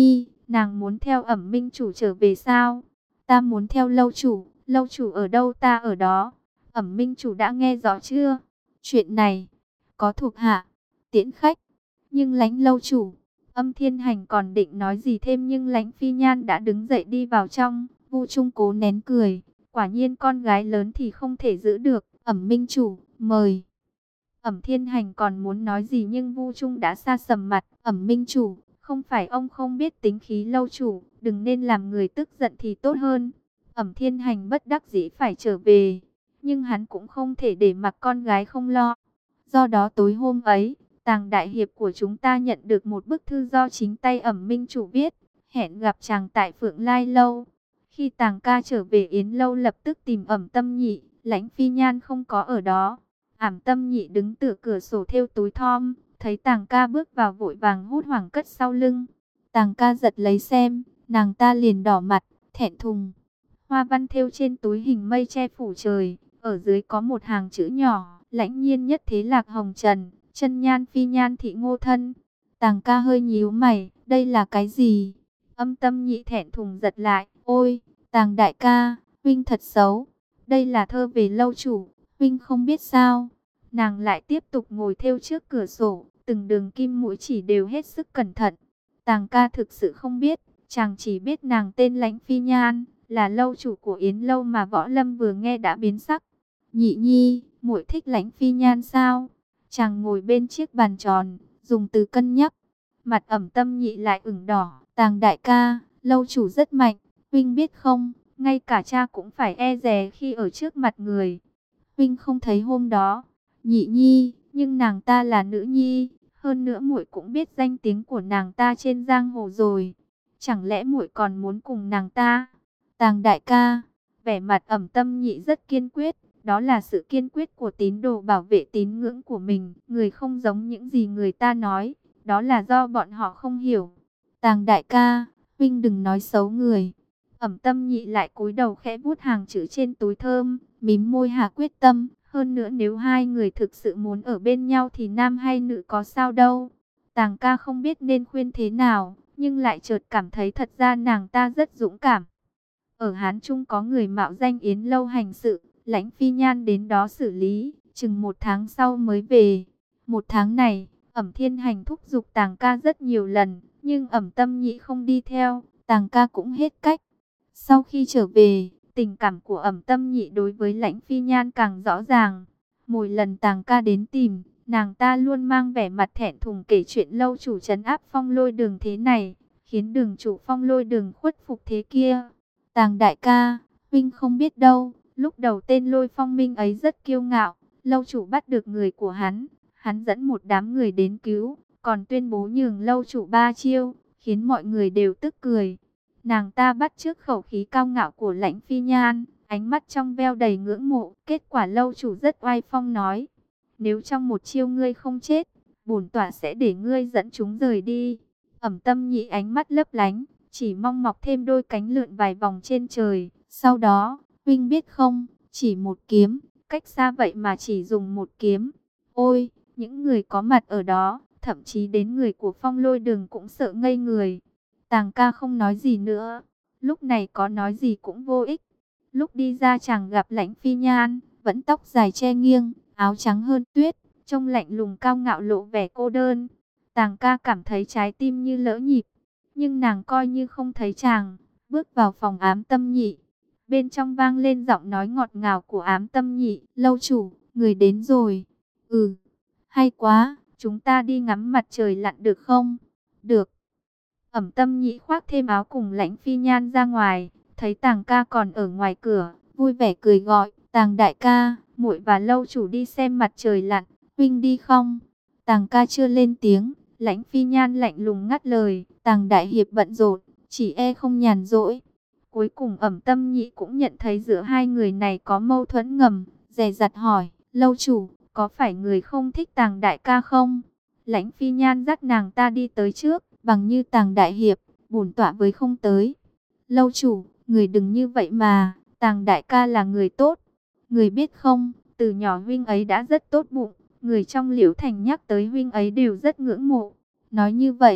Nàng muốn theo Ẩm Minh chủ trở về sao? Ta muốn theo lâu chủ, lâu chủ ở đâu ta ở đó. Ẩm Minh chủ đã nghe rõ chưa? Chuyện này, có thuộc hạ, tiễn khách, nhưng Lãnh lâu chủ. Âm Thiên Hành còn định nói gì thêm nhưng Lãnh Phi Nhan đã đứng dậy đi vào trong. Vu Trung cố nén cười, quả nhiên con gái lớn thì không thể giữ được. Ẩm Minh chủ, mời. Ẩm Thiên Hành còn muốn nói gì nhưng Vu Trung đã sa sầm mặt. Ẩm Minh chủ, không phải ông không biết tính khí lâu chủ, đừng nên làm người tức giận thì tốt hơn. Ẩm Thiên Hành bất đắc dĩ phải trở về, nhưng hắn cũng không thể để mặc con gái không lo. Do đó tối hôm ấy, Tàng đại hiệp của chúng ta nhận được một bức thư do chính tay Ẩm Minh chủ viết, hẹn gặp chàng tại Phượng Lai lâu. Khi Tàng ca trở về Yến lâu lập tức tìm Ẩm Tâm Nhị, Lãnh Phi Nhan không có ở đó. Ẩm Tâm Nhị đứng tựa cửa sổ thêu túi thom, thấy Tàng ca bước vào vội vàng hốt hoảng cất sau lưng. Tàng ca giật lấy xem, nàng ta liền đỏ mặt, thẹn thùng. Hoa văn thêu trên túi hình mây che phủ trời, ở dưới có một hàng chữ nhỏ, Lãnh nhiên nhất thế lạc hồng trần, chân nhan phi nhan thị ngô thân. Tàng ca hơi nhíu mày, đây là cái gì? Âm Tâm Nhị thẹn thùng giật lại, ôi, Tàng đại ca, huynh thật xấu. Đây là thơ về lâu chủ, huynh không biết sao? Nàng lại tiếp tục ngồi thêu trước cửa sổ, từng đường kim mũi chỉ đều hết sức cẩn thận. Tàng ca thực sự không biết, chàng chỉ biết nàng tên Lãnh Phi Nhan, là lâu chủ của Yến lâu mà Võ Lâm vừa nghe đã biến sắc. Nhị nhi, muội thích Lãnh Phi Nhan sao? Chàng ngồi bên chiếc bàn tròn, dùng từ cân nhắc. Mặt Ẩm Tâm Nhị lại ửng đỏ. Tàng đại ca, lâu chủ rất mạnh, huynh biết không? Ngay cả cha cũng phải e dè khi ở trước mặt người. Huynh không thấy hôm đó, Nhị nhi, nhưng nàng ta là nữ nhi, hơn nữa muội cũng biết danh tiếng của nàng ta trên giang hồ rồi. Chẳng lẽ muội còn muốn cùng nàng ta? Tàng đại ca, vẻ mặt Ẩm Tâm Nhị rất kiên quyết, đó là sự kiên quyết của tín đồ bảo vệ tín ngưỡng của mình. Người không giống những gì người ta nói, đó là do bọn họ không hiểu. Tàng đại ca, huynh đừng nói xấu người. Ẩm Tâm Nhị lại cúi đầu khẽ vuốt hàng chữ trên túi thơm, mím môi hạ quyết tâm. Hơn nữa nếu hai người thực sự muốn ở bên nhau thì nam hay nữ có sao đâu. Tàng ca không biết nên khuyên thế nào, nhưng lại chợt cảm thấy thật ra nàng ta rất dũng cảm. Ở Hán Trung có người mạo danh Yến lâu hành sự, Lãnh Phi Nhan đến đó xử lý, chừng một tháng sau mới về. Một tháng này, Ẩm Thiên Hành thúc giục Tàng ca rất nhiều lần, nhưng Ẩm Tâm Nhị không đi theo, Tàng ca cũng hết cách. Sau khi trở về, tình cảm của Ẩm Tâm Nhị đối với Lãnh Phi Nhan càng rõ ràng. Mỗi lần Tàng ca đến tìm, nàng ta luôn mang vẻ mặt thẹn thùng kể chuyện lâu chủ trấn áp Phong Lôi Đường thế này, khiến đường chủ Phong Lôi Đường khuất phục thế kia. Tàng đại ca, huynh không biết đâu, lúc đầu tên Lôi Phong Minh ấy rất kiêu ngạo, lâu chủ bắt được người của hắn, hắn dẫn một đám người đến cứu, còn tuyên bố nhường lâu chủ ba chiêu, khiến mọi người đều tức cười. Nàng ta bắt chước khẩu khí cao ngạo của Lãnh Phi Nhan, ánh mắt trong veo đầy ngưỡng mộ. Kết quả lâu chủ rất oai phong nói, nếu trong một chiêu ngươi không chết, bổn tọa sẽ để ngươi dẫn chúng rời đi. Ẩm Tâm Nhị ánh mắt lấp lánh, chỉ mong mọc thêm đôi cánh lượn vài vòng trên trời. Sau đó, huynh biết không, chỉ một kiếm, cách xa vậy mà chỉ dùng một kiếm. Ôi, những người có mặt ở đó, thậm chí đến người của Phong Lôi Đường cũng sợ ngây người. Tàng ca không nói gì nữa, lúc này có nói gì cũng vô ích. Lúc đi ra chàng gặp Lãnh Phi Nhan, vẫn tóc dài che nghiêng, áo trắng hơn tuyết, trông lạnh lùng cao ngạo lộ vẻ cô đơn. Tàng ca cảm thấy trái tim như lỡ nhịp, nhưng nàng coi như không thấy chàng, bước vào phòng Ám Tâm Nhị. Bên trong vang lên giọng nói ngọt ngào của Ám Tâm Nhị, lâu chủ, người đến rồi. Ừ, hay quá, chúng ta đi ngắm mặt trời lặn được không? Được. Ẩm Tâm Nhị khoác thêm áo cùng Lãnh Phi Nhan ra ngoài, thấy Tàng ca còn ở ngoài cửa, vui vẻ cười gọi, Tàng đại ca, muội và lâu chủ đi xem mặt trời lặn, huynh đi không? Tàng ca chưa lên tiếng, Lãnh Phi Nhan lạnh lùng ngắt lời, Tàng đại hiệp bận rộn, chỉ e không nhàn rỗi. Cuối cùng Ẩm Tâm Nhị cũng nhận thấy giữa hai người này có mâu thuẫn ngầm, dè dặt hỏi, lâu chủ, có phải người không thích Tàng đại ca không? Lãnh Phi Nhan dắt nàng ta đi tới trước, bằng như Tàng đại hiệp, bổn tọa với không tới. Lâu chủ, người đừng như vậy mà, Tàng đại ca là người tốt. Người biết không, từ nhỏ huynh ấy đã rất tốt bụng, người trong Liễu Thành nhắc tới huynh ấy đều rất ngưỡng mộ. Nói như vậy,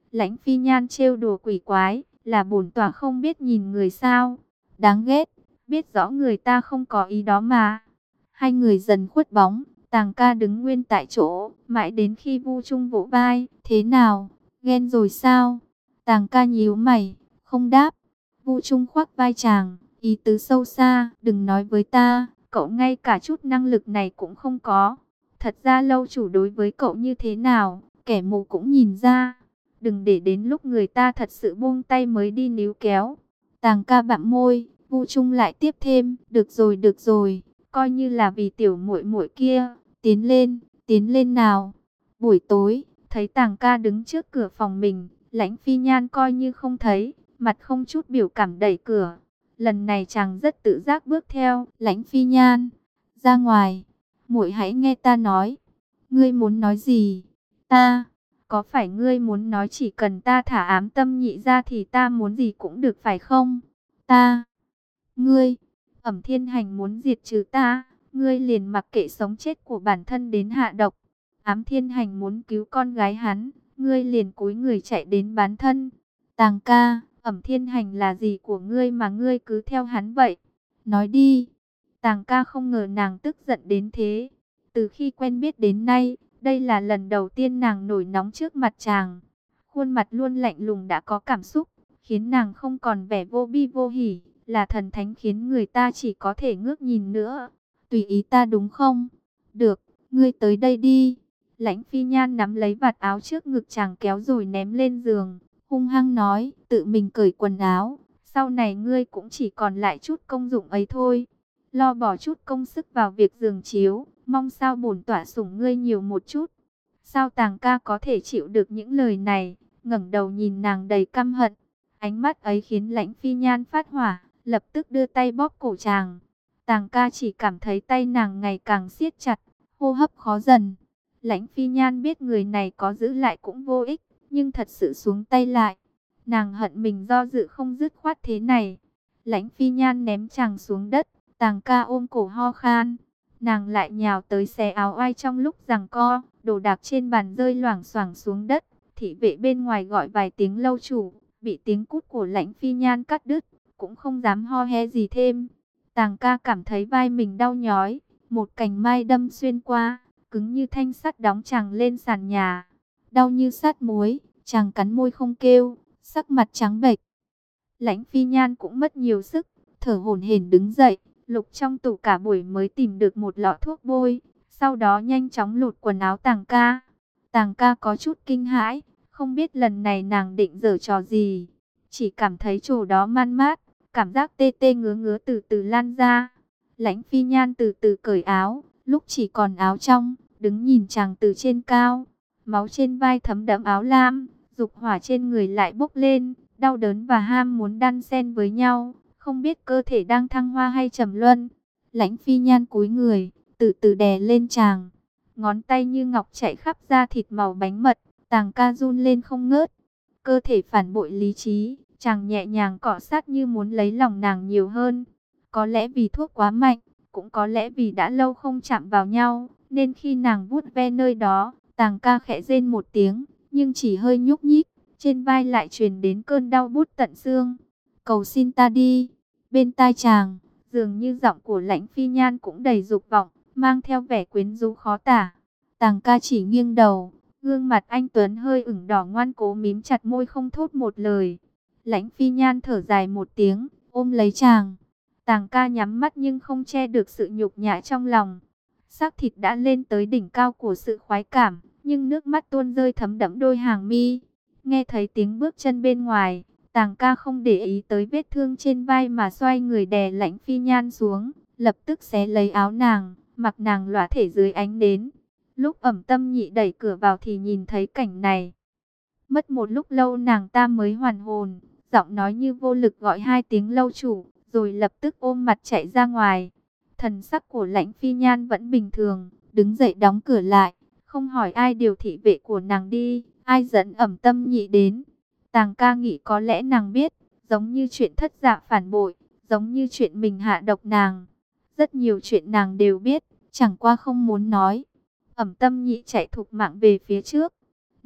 Lãnh Phi Nhan trêu đùa quỷ quái, là bổn tọa không biết nhìn người sao? Đáng ghét, biết rõ người ta không có ý đó mà. Hai người dần khuất bóng, Tàng ca đứng nguyên tại chỗ, mãi đến khi Vu Trung vỗ vai, thế nào, ghen rồi sao? Tàng ca nhíu mày, không đáp. Vu Trung khoác vai chàng, ý tứ sâu xa, đừng nói với ta, cậu ngay cả chút năng lực này cũng không có. Thật ra lâu chủ đối với cậu như thế nào, kẻ mù cũng nhìn ra. Đừng để đến lúc người ta thật sự buông tay mới đi níu kéo. Tàng ca bặm môi, Vu Trung lại tiếp thêm, được rồi được rồi, coi như là vì tiểu muội muội kia, tiến lên, tiến lên nào. Buổi tối, thấy Tàng ca đứng trước cửa phòng mình, Lãnh Phi Nhan coi như không thấy, mặt không chút biểu cảm đẩy cửa. Lần này chàng rất tự giác bước theo, Lãnh Phi Nhan, ra ngoài, muội hãy nghe ta nói. Ngươi muốn nói gì? Ta, có phải ngươi muốn nói chỉ cần ta thả ám tâm nhị ra thì ta muốn gì cũng được phải không? Ta, ngươi, Ẩm Thiên Hành muốn diệt trừ ta, ngươi liền mặc kệ sống chết của bản thân đến hạ độc. Ám Thiên Hành muốn cứu con gái hắn, ngươi liền cúi người chạy đến bán thân. Tàng ca, Ẩm Thiên Hành là gì của ngươi mà ngươi cứ theo hắn vậy? Nói đi. Tàng ca không ngờ nàng tức giận đến thế. Từ khi quen biết đến nay, đây là lần đầu tiên nàng nổi nóng trước mặt chàng. Khuôn mặt luôn lạnh lùng đã có cảm xúc, khiến nàng không còn vẻ vô bi vô hỉ, là thần thánh khiến người ta chỉ có thể ngước nhìn nữa. Tùy ý ta đúng không? Được, ngươi tới đây đi. Lãnh Phi Nhan nắm lấy vạt áo trước ngực chàng kéo rồi ném lên giường, hung hăng nói, tự mình cởi quần áo. Sau này ngươi cũng chỉ còn lại chút công dụng ấy thôi. Lo bỏ chút công sức vào việc giường chiếu, mong sao bổn tọa sủng ngươi nhiều một chút. Sao Tàng ca có thể chịu được những lời này, ngẩng đầu nhìn nàng đầy căm hận. Ánh mắt ấy khiến Lãnh Phi Nhan phát hỏa, lập tức đưa tay bóp cổ chàng. Tàng ca chỉ cảm thấy tay nàng ngày càng siết chặt, hô hấp khó dần. Lãnh Phi Nhan biết người này có giữ lại cũng vô ích, nhưng thật sự xuống tay lại. Nàng hận mình do dự không dứt khoát thế này. Lãnh Phi Nhan ném chàng xuống đất, Tàng ca ôm cổ ho khan. Nàng lại nhào tới xé áo oai trong lúc giằng co, đồ đạc trên bàn rơi loảng xoảng xuống đất. Thị vệ bên ngoài gọi vài tiếng lâu chủ, bị tiếng cút của Lãnh Phi Nhan cắt đứt, cũng không dám ho he gì thêm. Tàng ca cảm thấy vai mình đau nhói, một cành mai đâm xuyên qua, cứng như thanh sắt đóng chàng lên sàn nhà. Đau như sắt muối, chàng cắn môi không kêu, sắc mặt trắng bệch. Lãnh Phi Nhan cũng mất nhiều sức, thở hổn hển đứng dậy, lục trong tủ cả buổi mới tìm được một lọ thuốc bôi, sau đó nhanh chóng lột quần áo Tàng ca. Tàng ca có chút kinh hãi, không biết lần này nàng định giở trò gì, chỉ cảm thấy chỗ đó man mát, cảm giác tê tê ngứa ngứa từ từ lan ra. Lãnh Phi Nhan từ từ cởi áo, lúc chỉ còn áo trong, đứng nhìn chàng từ trên cao. Máu trên vai thấm đẫm áo lam, dục hỏa trên người lại bốc lên, đau đớn và ham muốn đan xen với nhau, không biết cơ thể đang thăng hoa hay trầm luân. Lãnh Phi Nhan cúi người, từ từ đè lên chàng, ngón tay như ngọc chạy khắp da thịt màu bánh mật. Tàng ca run lên không ngớt, cơ thể phản bội lý trí, chàng nhẹ nhàng cọ sát như muốn lấy lòng nàng nhiều hơn. Có lẽ vì thuốc quá mạnh, cũng có lẽ vì đã lâu không chạm vào nhau, nên khi nàng vuốt ve nơi đó, Tàng ca khẽ rên một tiếng, nhưng chỉ hơi nhúc nhích, trên vai lại truyền đến cơn đau buốt tận xương. Cầu xin ta đi. Bên tai chàng, dường như giọng của Lãnh Phi Nhan cũng đầy dục vọng, mang theo vẻ quyến rũ khó tả. Tàng ca chỉ nghiêng đầu, gương mặt anh tuấn hơi ửng đỏ ngoan cố mím chặt môi không thốt một lời. Lãnh Phi Nhan thở dài một tiếng, ôm lấy chàng. Tàng ca nhắm mắt nhưng không che được sự nhục nhã trong lòng. Xác thịt đã lên tới đỉnh cao của sự khoái cảm, nhưng nước mắt tuôn rơi thấm đẫm đôi hàng mi. Nghe thấy tiếng bước chân bên ngoài, Tàng ca không để ý tới vết thương trên vai mà xoay người đè Lãnh Phi Nhan xuống, lập tức xé lấy áo nàng, mặc nàng lõa thể dưới ánh nến. Lúc Ẩm Tâm Nhị đẩy cửa vào thì nhìn thấy cảnh này. Mất một lúc lâu nàng ta mới hoàn hồn, giọng nói như vô lực gọi hai tiếng lâu chủ, rồi lập tức ôm mặt chạy ra ngoài. Thần sắc của Lãnh Phi Nhan vẫn bình thường, đứng dậy đóng cửa lại, không hỏi ai điều thị vệ của nàng đi, ai dẫn Ẩm Tâm Nhị đến. Tàng ca nghĩ có lẽ nàng biết, giống như chuyện thất dạ phản bội, giống như chuyện mình hạ độc nàng. Rất nhiều chuyện nàng đều biết, chẳng qua không muốn nói. Ẩm Tâm Nhị chạy thục mạng về phía trước.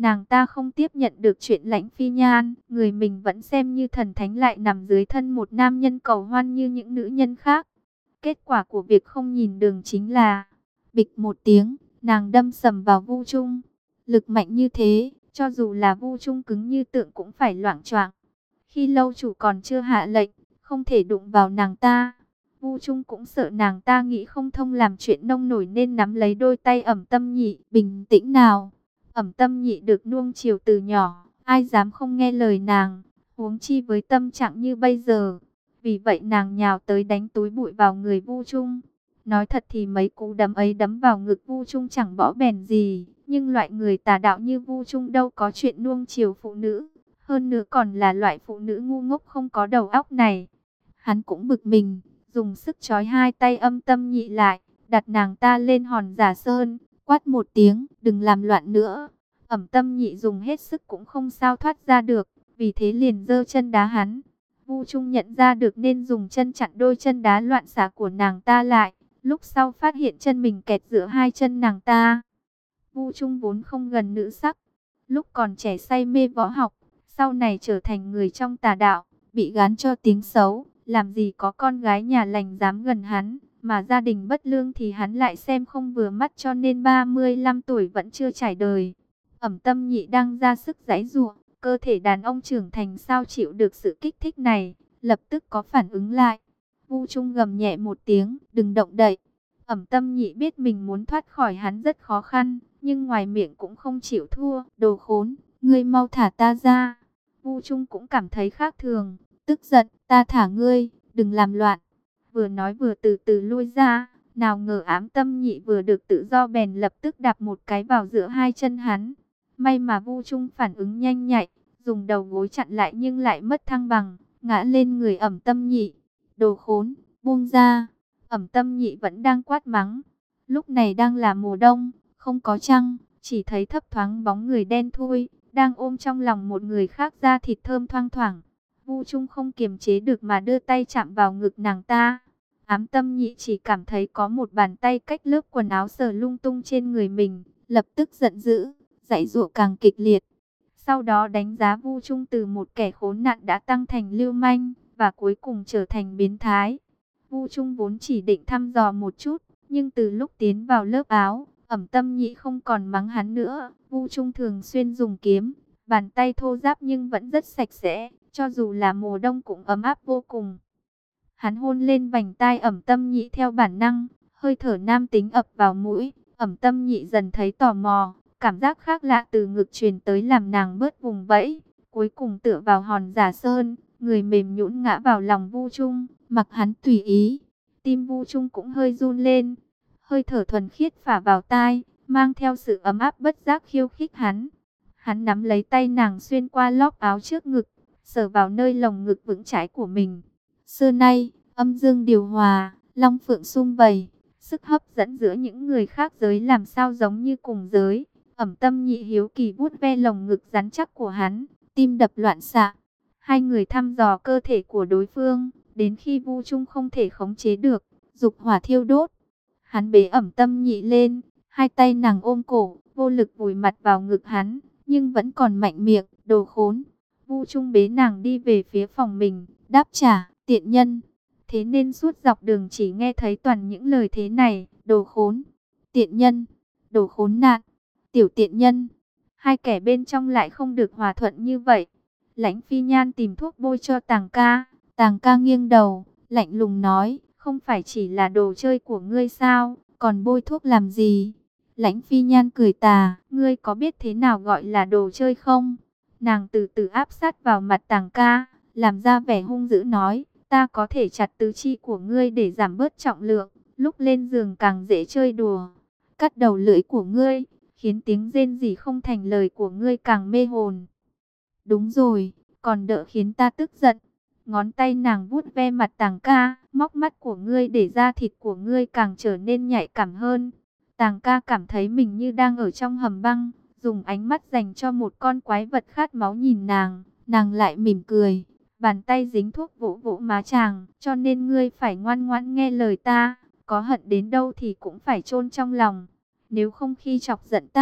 Nàng ta không tiếp nhận được chuyện Lãnh Phi Nhan, người mình vẫn xem như thần thánh lại nằm dưới thân một nam nhân cầu hoan như những nữ nhân khác. Kết quả của việc không nhìn đường chính là, bịch một tiếng, nàng đâm sầm vào Vu Trung. Lực mạnh như thế, cho dù là Vu Trung cứng như tượng cũng phải loạng choạng. Khi lâu chủ còn chưa hạ lệnh, không thể đụng vào nàng ta. Vu Trung cũng sợ nàng ta nghĩ không thông làm chuyện nông nổi nên nắm lấy đôi tay Ẩm Tâm Nhị. Bình tĩnh nào, Ẩm Tâm Nhị được nuông chiều từ nhỏ, ai dám không nghe lời nàng, huống chi với tâm trạng như bây giờ. Vì vậy nàng nhào tới đánh túi bụi vào người Vu Trung. Nói thật thì mấy cú đấm ấy đấm vào ngực Vu Trung chẳng bỏ bèn gì, nhưng loại người tà đạo như Vu Trung đâu có chuyện nuông chiều phụ nữ, hơn nữa còn là loại phụ nữ ngu ngốc không có đầu óc này. Hắn cũng bực mình, dùng sức trói hai tay Âm Tâm Nhị lại, đặt nàng ta lên hòn giả sơn, quát một tiếng, đừng làm loạn nữa. Ẩm Tâm Nhị dùng hết sức cũng không sao thoát ra được, vì thế liền giơ chân đá hắn. Vu Trung nhận ra được nên dùng chân chặn đôi chân đá loạn xạ của nàng ta lại, lúc sau phát hiện chân mình kẹt giữa hai chân nàng ta. Vu Trung vốn không gần nữ sắc, lúc còn trẻ say mê võ học, sau này trở thành người trong tà đạo, bị gán cho tiếng xấu, làm gì có con gái nhà lành dám gần hắn, mà gia đình bất lương thì hắn lại xem không vừa mắt cho nên ba mươi lăm tuổi vẫn chưa trải đời. Ẩm Tâm Nhị đang ra sức giãy giụa, cơ thể đàn ông trưởng thành sao chịu được sự kích thích này, lập tức có phản ứng lại. Vu Trung gầm nhẹ một tiếng, đừng động đậy. Ẩm Tâm Nhị biết mình muốn thoát khỏi hắn rất khó khăn, nhưng ngoài miệng cũng không chịu thua. Đồ khốn, ngươi mau thả ta ra. Vu Trung cũng cảm thấy khác thường, tức giận, ta thả ngươi, đừng làm loạn. Vừa nói vừa từ từ lui ra, nào ngờ Ám Tâm Nhị vừa được tự do bèn lập tức đạp một cái vào giữa hai chân hắn. May mà Vu Trung phản ứng nhanh nhạy, dùng đầu gối chặn lại nhưng lại mất thăng bằng, ngã lên người Ẩm Tâm Nhị. Đồ khốn, buông ra. Ẩm Tâm Nhị vẫn đang quát mắng. Lúc này đang là mùa đông, không có trăng, chỉ thấy thấp thoáng bóng người đen thui, đang ôm trong lòng một người khác da thịt thơm thoang thoảng. Vu Trung không kiềm chế được mà đưa tay chạm vào ngực nàng ta. Ám Tâm Nhị chỉ cảm thấy có một bàn tay cách lớp quần áo sờ lung tung trên người mình, lập tức giận dữ, giãy giụa càng kịch liệt. Sau đó đánh giá Vu Trung từ một kẻ khốn nạn đã tăng thành lưu manh, và cuối cùng trở thành biến thái. Vu Trung vốn chỉ định thăm dò một chút, nhưng từ lúc tiến vào lớp áo, Ẩm Tâm Nhị không còn mắng hắn nữa. Vu Trung thường xuyên dùng kiếm, bàn tay thô ráp nhưng vẫn rất sạch sẽ, cho dù là mùa đông cũng ấm áp vô cùng. Hắn hôn lên vành tai Ẩm Tâm Nhị theo bản năng, hơi thở nam tính ập vào mũi. Ẩm Tâm Nhị dần thấy tò mò, cảm giác khác lạ từ ngực truyền tới làm nàng bớt vùng vẫy. Cuối cùng tựa vào hòn giả sơn, người mềm nhũn ngã vào lòng Vu Trung, mặc hắn tùy ý. Tim Vu Trung cũng hơi run lên, hơi thở thuần khiết phả vào tai, mang theo sự ấm áp bất giác khiêu khích hắn. Hắn nắm lấy tay nàng xuyên qua lóp áo trước ngực, sờ vào nơi lồng ngực vững chãi của mình. Xưa nay, âm dương điều hòa, long phượng sum vầy, sức hấp dẫn giữa những người khác giới làm sao giống như cùng giới. Ẩm Tâm Nhị hiếu kỳ vuốt ve lồng ngực rắn chắc của hắn, tim đập loạn xạ. Hai người thăm dò cơ thể của đối phương, đến khi Vu Trung không thể khống chế được, dục hỏa thiêu đốt. Hắn bế Ẩm Tâm Nhị lên, hai tay nàng ôm cổ, vô lực vùi mặt vào ngực hắn, nhưng vẫn còn mạnh miệng, đồ khốn. Vu Trung bế nàng đi về phía phòng mình, đáp trả, tiện nhân. Thế nên suốt dọc đường chỉ nghe thấy toàn những lời thế này, đồ khốn, tiện nhân, đồ khốn nạn, tiểu tiện nhân. Hai kẻ bên trong lại không được hòa thuận như vậy. Lãnh Phi Nhan tìm thuốc bôi cho Tàng ca. Tàng ca nghiêng đầu, lạnh lùng nói, không phải chỉ là đồ chơi của ngươi sao, còn bôi thuốc làm gì? Lãnh Phi Nhan cười tà, ngươi có biết thế nào gọi là đồ chơi không? Nàng từ từ áp sát vào mặt Tàng ca, làm ra vẻ hung dữ nói, ta có thể chặt tứ chi của ngươi để giảm bớt trọng lượng, lúc lên giường càng dễ chơi đùa. Cắt đầu lưỡi của ngươi, khiến tiếng rên rỉ không thành lời của ngươi càng mê hồn. Đúng rồi, còn đỡ khiến ta tức giận. Ngón tay nàng vuốt ve mặt Tàng ca, móc mắt của ngươi để da thịt của ngươi càng trở nên nhạy cảm hơn. Tàng ca cảm thấy mình như đang ở trong hầm băng, dùng ánh mắt dành cho một con quái vật khát máu nhìn nàng, nàng lại mỉm cười. Bàn tay dính thuốc vỗ vỗ má chàng, cho nên ngươi phải ngoan ngoãn nghe lời ta, có hận đến đâu thì cũng phải chôn trong lòng. Nếu không khi chọc giận ta,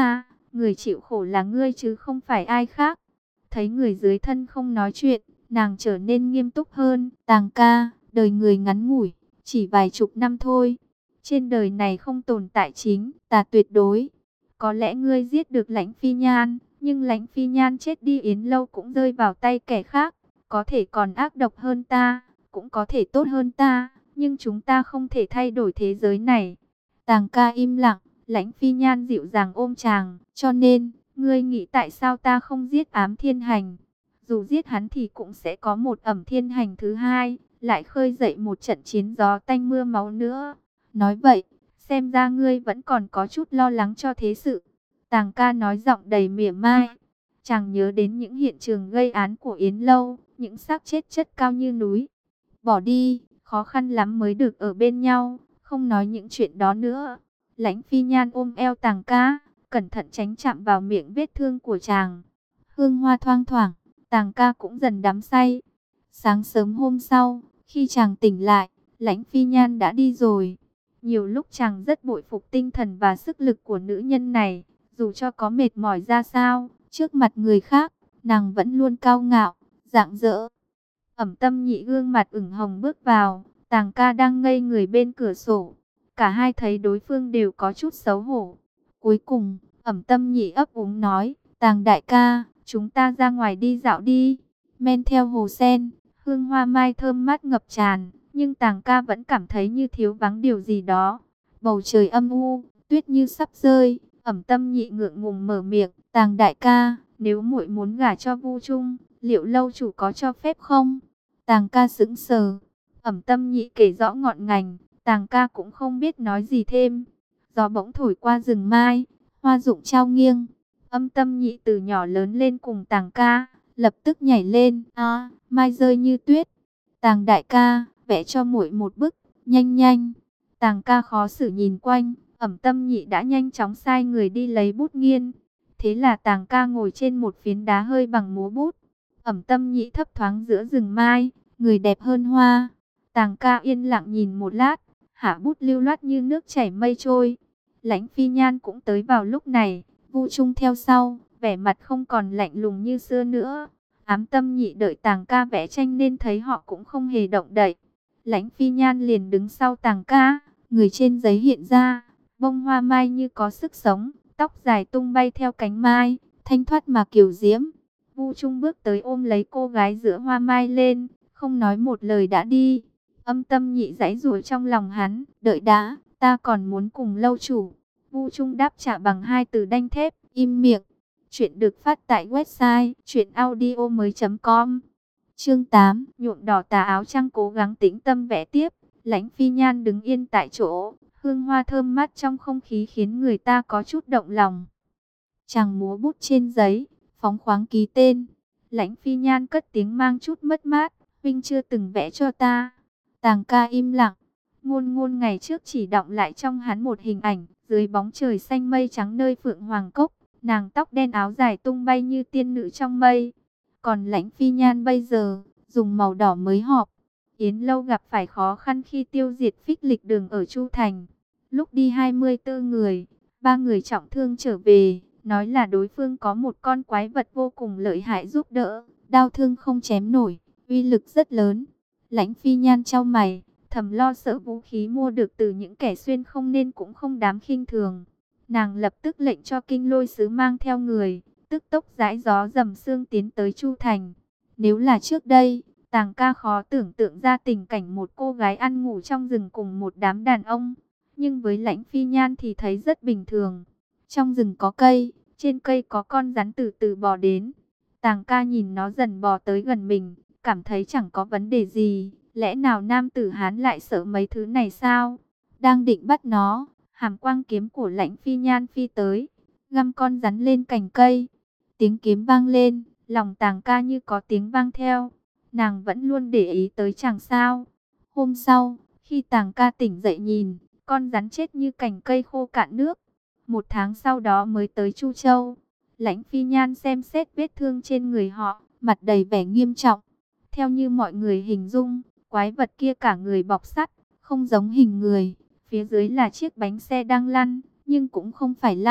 người chịu khổ là ngươi chứ không phải ai khác. Thấy người dưới thân không nói chuyện, nàng trở nên nghiêm túc hơn. Tàng ca, đời người ngắn ngủi, chỉ vài chục năm thôi. Trên đời này không tồn tại chính tà tuyệt đối. Có lẽ ngươi giết được Lãnh Phi Nhan, nhưng Lãnh Phi Nhan chết đi Yến Lâu cũng rơi vào tay kẻ khác. Có thể còn ác độc hơn ta, cũng có thể tốt hơn ta, nhưng chúng ta không thể thay đổi thế giới này. Tàng ca im lặng, Lãnh Phi Nhan dịu dàng ôm chàng, cho nên, ngươi nghĩ tại sao ta không giết Ám Thiên Hành? Dù giết hắn thì cũng sẽ có một Ẩm Thiên Hành thứ hai, lại khơi dậy một trận chiến gió tanh mưa máu nữa. Nói vậy, xem ra ngươi vẫn còn có chút lo lắng cho thế sự. Tàng ca nói giọng đầy mỉa mai. Chàng nhớ đến những hiện trường gây án của Yến Lâu, những xác chết chất cao như núi. Bỏ đi, khó khăn lắm mới được ở bên nhau, không nói những chuyện đó nữa. Lãnh Phi Nhan ôm eo Tàng ca, cẩn thận tránh chạm vào miệng vết thương của chàng. Hương hoa thoang thoảng, Tàng ca cũng dần đắm say. Sáng sớm hôm sau, khi chàng tỉnh lại, Lãnh Phi Nhan đã đi rồi. Nhiều lúc chàng rất bội phục tinh thần và sức lực của nữ nhân này, dù cho có mệt mỏi ra sao, trước mặt người khác, nàng vẫn luôn cao ngạo, rạng rỡ. Ẩm Tâm Nhị gương mặt ửng hồng bước vào, Tàng ca đang ngây người bên cửa sổ. Cả hai thấy đối phương đều có chút xấu hổ. Cuối cùng, Ẩm Tâm Nhị ấp úng nói, Tàng đại ca, chúng ta ra ngoài đi dạo đi. Men theo hồ sen, hương hoa mai thơm mát ngập tràn, nhưng Tàng ca vẫn cảm thấy như thiếu vắng điều gì đó. Bầu trời âm u, tuyết như sắp rơi. Ẩm Tâm Nhị ngượng ngùng mở miệng, Tàng đại ca, nếu muội muốn gả cho Vu Trung, liệu lâu chủ có cho phép không? Tàng ca sững sờ. Ẩm Tâm Nhị kể rõ ngọn ngành, Tàng ca cũng không biết nói gì thêm. Gió bỗng thổi qua rừng mai, hoa rụng trao nghiêng. Âm Tâm Nhị từ nhỏ lớn lên cùng Tàng ca, lập tức nhảy lên, a, mai rơi như tuyết. Tàng đại ca, vẽ cho muội một bức, nhanh nhanh. Tàng ca khó xử nhìn quanh, Ẩm Tâm Nhị đã nhanh chóng sai người đi lấy bút nghiên. Thế là Tàng ca ngồi trên một phiến đá hơi bằng múa bút. Ẩm Tâm Nhị thấp thoáng giữa rừng mai, người đẹp hơn hoa. Tàng ca yên lặng nhìn một lát, hạ bút lưu loát như nước chảy mây trôi. Lãnh Phi Nhan cũng tới vào lúc này, Vu Trung theo sau, vẻ mặt không còn lạnh lùng như xưa nữa. Ám Tâm Nhị đợi Tàng ca vẽ tranh nên thấy họ cũng không hề động đậy. Lãnh Phi Nhan liền đứng sau Tàng ca, người trên giấy hiện ra, bông hoa mai như có sức sống, tóc dài tung bay theo cánh mai, thanh thoát mà kiều diễm. Vu Trung bước tới ôm lấy cô gái giữa hoa mai lên, không nói một lời đã đi. Âm Tâm Nhị giãy giụa trong lòng hắn, đợi đã, ta còn muốn cùng lâu chủ. Vu Trung đáp trả bằng hai từ đanh thép, im miệng. Chuyện được phát tại website truyện audio mới chấm com. Chương tám, nhuộm đỏ tà áo trăng cố gắng tĩnh tâm vẽ tiếp. Lãnh Phi Nhan đứng yên tại chỗ, hương hoa thơm mát trong không khí khiến người ta có chút động lòng. Chàng múa bút trên giấy, phóng khoáng ký tên. Lãnh Phi Nhan cất tiếng mang chút mất mát, huynh chưa từng vẽ cho ta. Tàng ca im lặng, ngôn ngôn ngày trước chỉ đọng lại trong hắn một hình ảnh, dưới bóng trời xanh mây trắng nơi Phượng Hoàng Cốc, nàng tóc đen áo dài tung bay như tiên nữ trong mây. Còn Lãnh Phi Nhan bây giờ, dùng màu đỏ mới họp. Yến Lâu gặp phải khó khăn khi tiêu diệt Phích Lịch Đường ở Chu Thành. Lúc đi hai mươi tư người, ba người trọng thương trở về, nói là đối phương có một con quái vật vô cùng lợi hại giúp đỡ, đao thương không chém nổi, uy lực rất lớn. Lãnh Phi Nhan chau mày, thầm lo sợ vũ khí mua được từ những kẻ xuyên không nên cũng không dám khinh thường. Nàng lập tức lệnh cho Kinh Lôi Sứ mang theo người, tức tốc dãi gió dầm sương tiến tới Chu Thành. Nếu là trước đây, Tàng ca khó tưởng tượng ra tình cảnh một cô gái ăn ngủ trong rừng cùng một đám đàn ông. Nhưng với Lãnh Phi Nhan thì thấy rất bình thường. Trong rừng có cây, trên cây có con rắn từ từ bò đến. Tàng ca nhìn nó dần bò tới gần mình, cảm thấy chẳng có vấn đề gì. Lẽ nào nam tử Hán lại sợ mấy thứ này sao? Đang định bắt nó, hàm quang kiếm của Lãnh Phi Nhan phi tới, găm con rắn lên cành cây. Tiếng kiếm vang lên, lòng Tàng ca như có tiếng vang theo. Nàng vẫn luôn để ý tới chàng sao. Hôm sau, khi Tàng ca tỉnh dậy nhìn, con rắn chết như cành cây khô cạn nước. Một tháng sau đó mới tới Chu Châu. Lãnh Phi Nhan xem xét vết thương trên người họ, mặt đầy vẻ nghiêm trọng. Theo như mọi người hình dung, quái vật kia cả người bọc sắt, không giống hình người. Phía dưới là chiếc bánh xe đang lăn, nhưng cũng không phải lăn,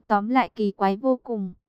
Tóm lại kỳ quái vô cùng.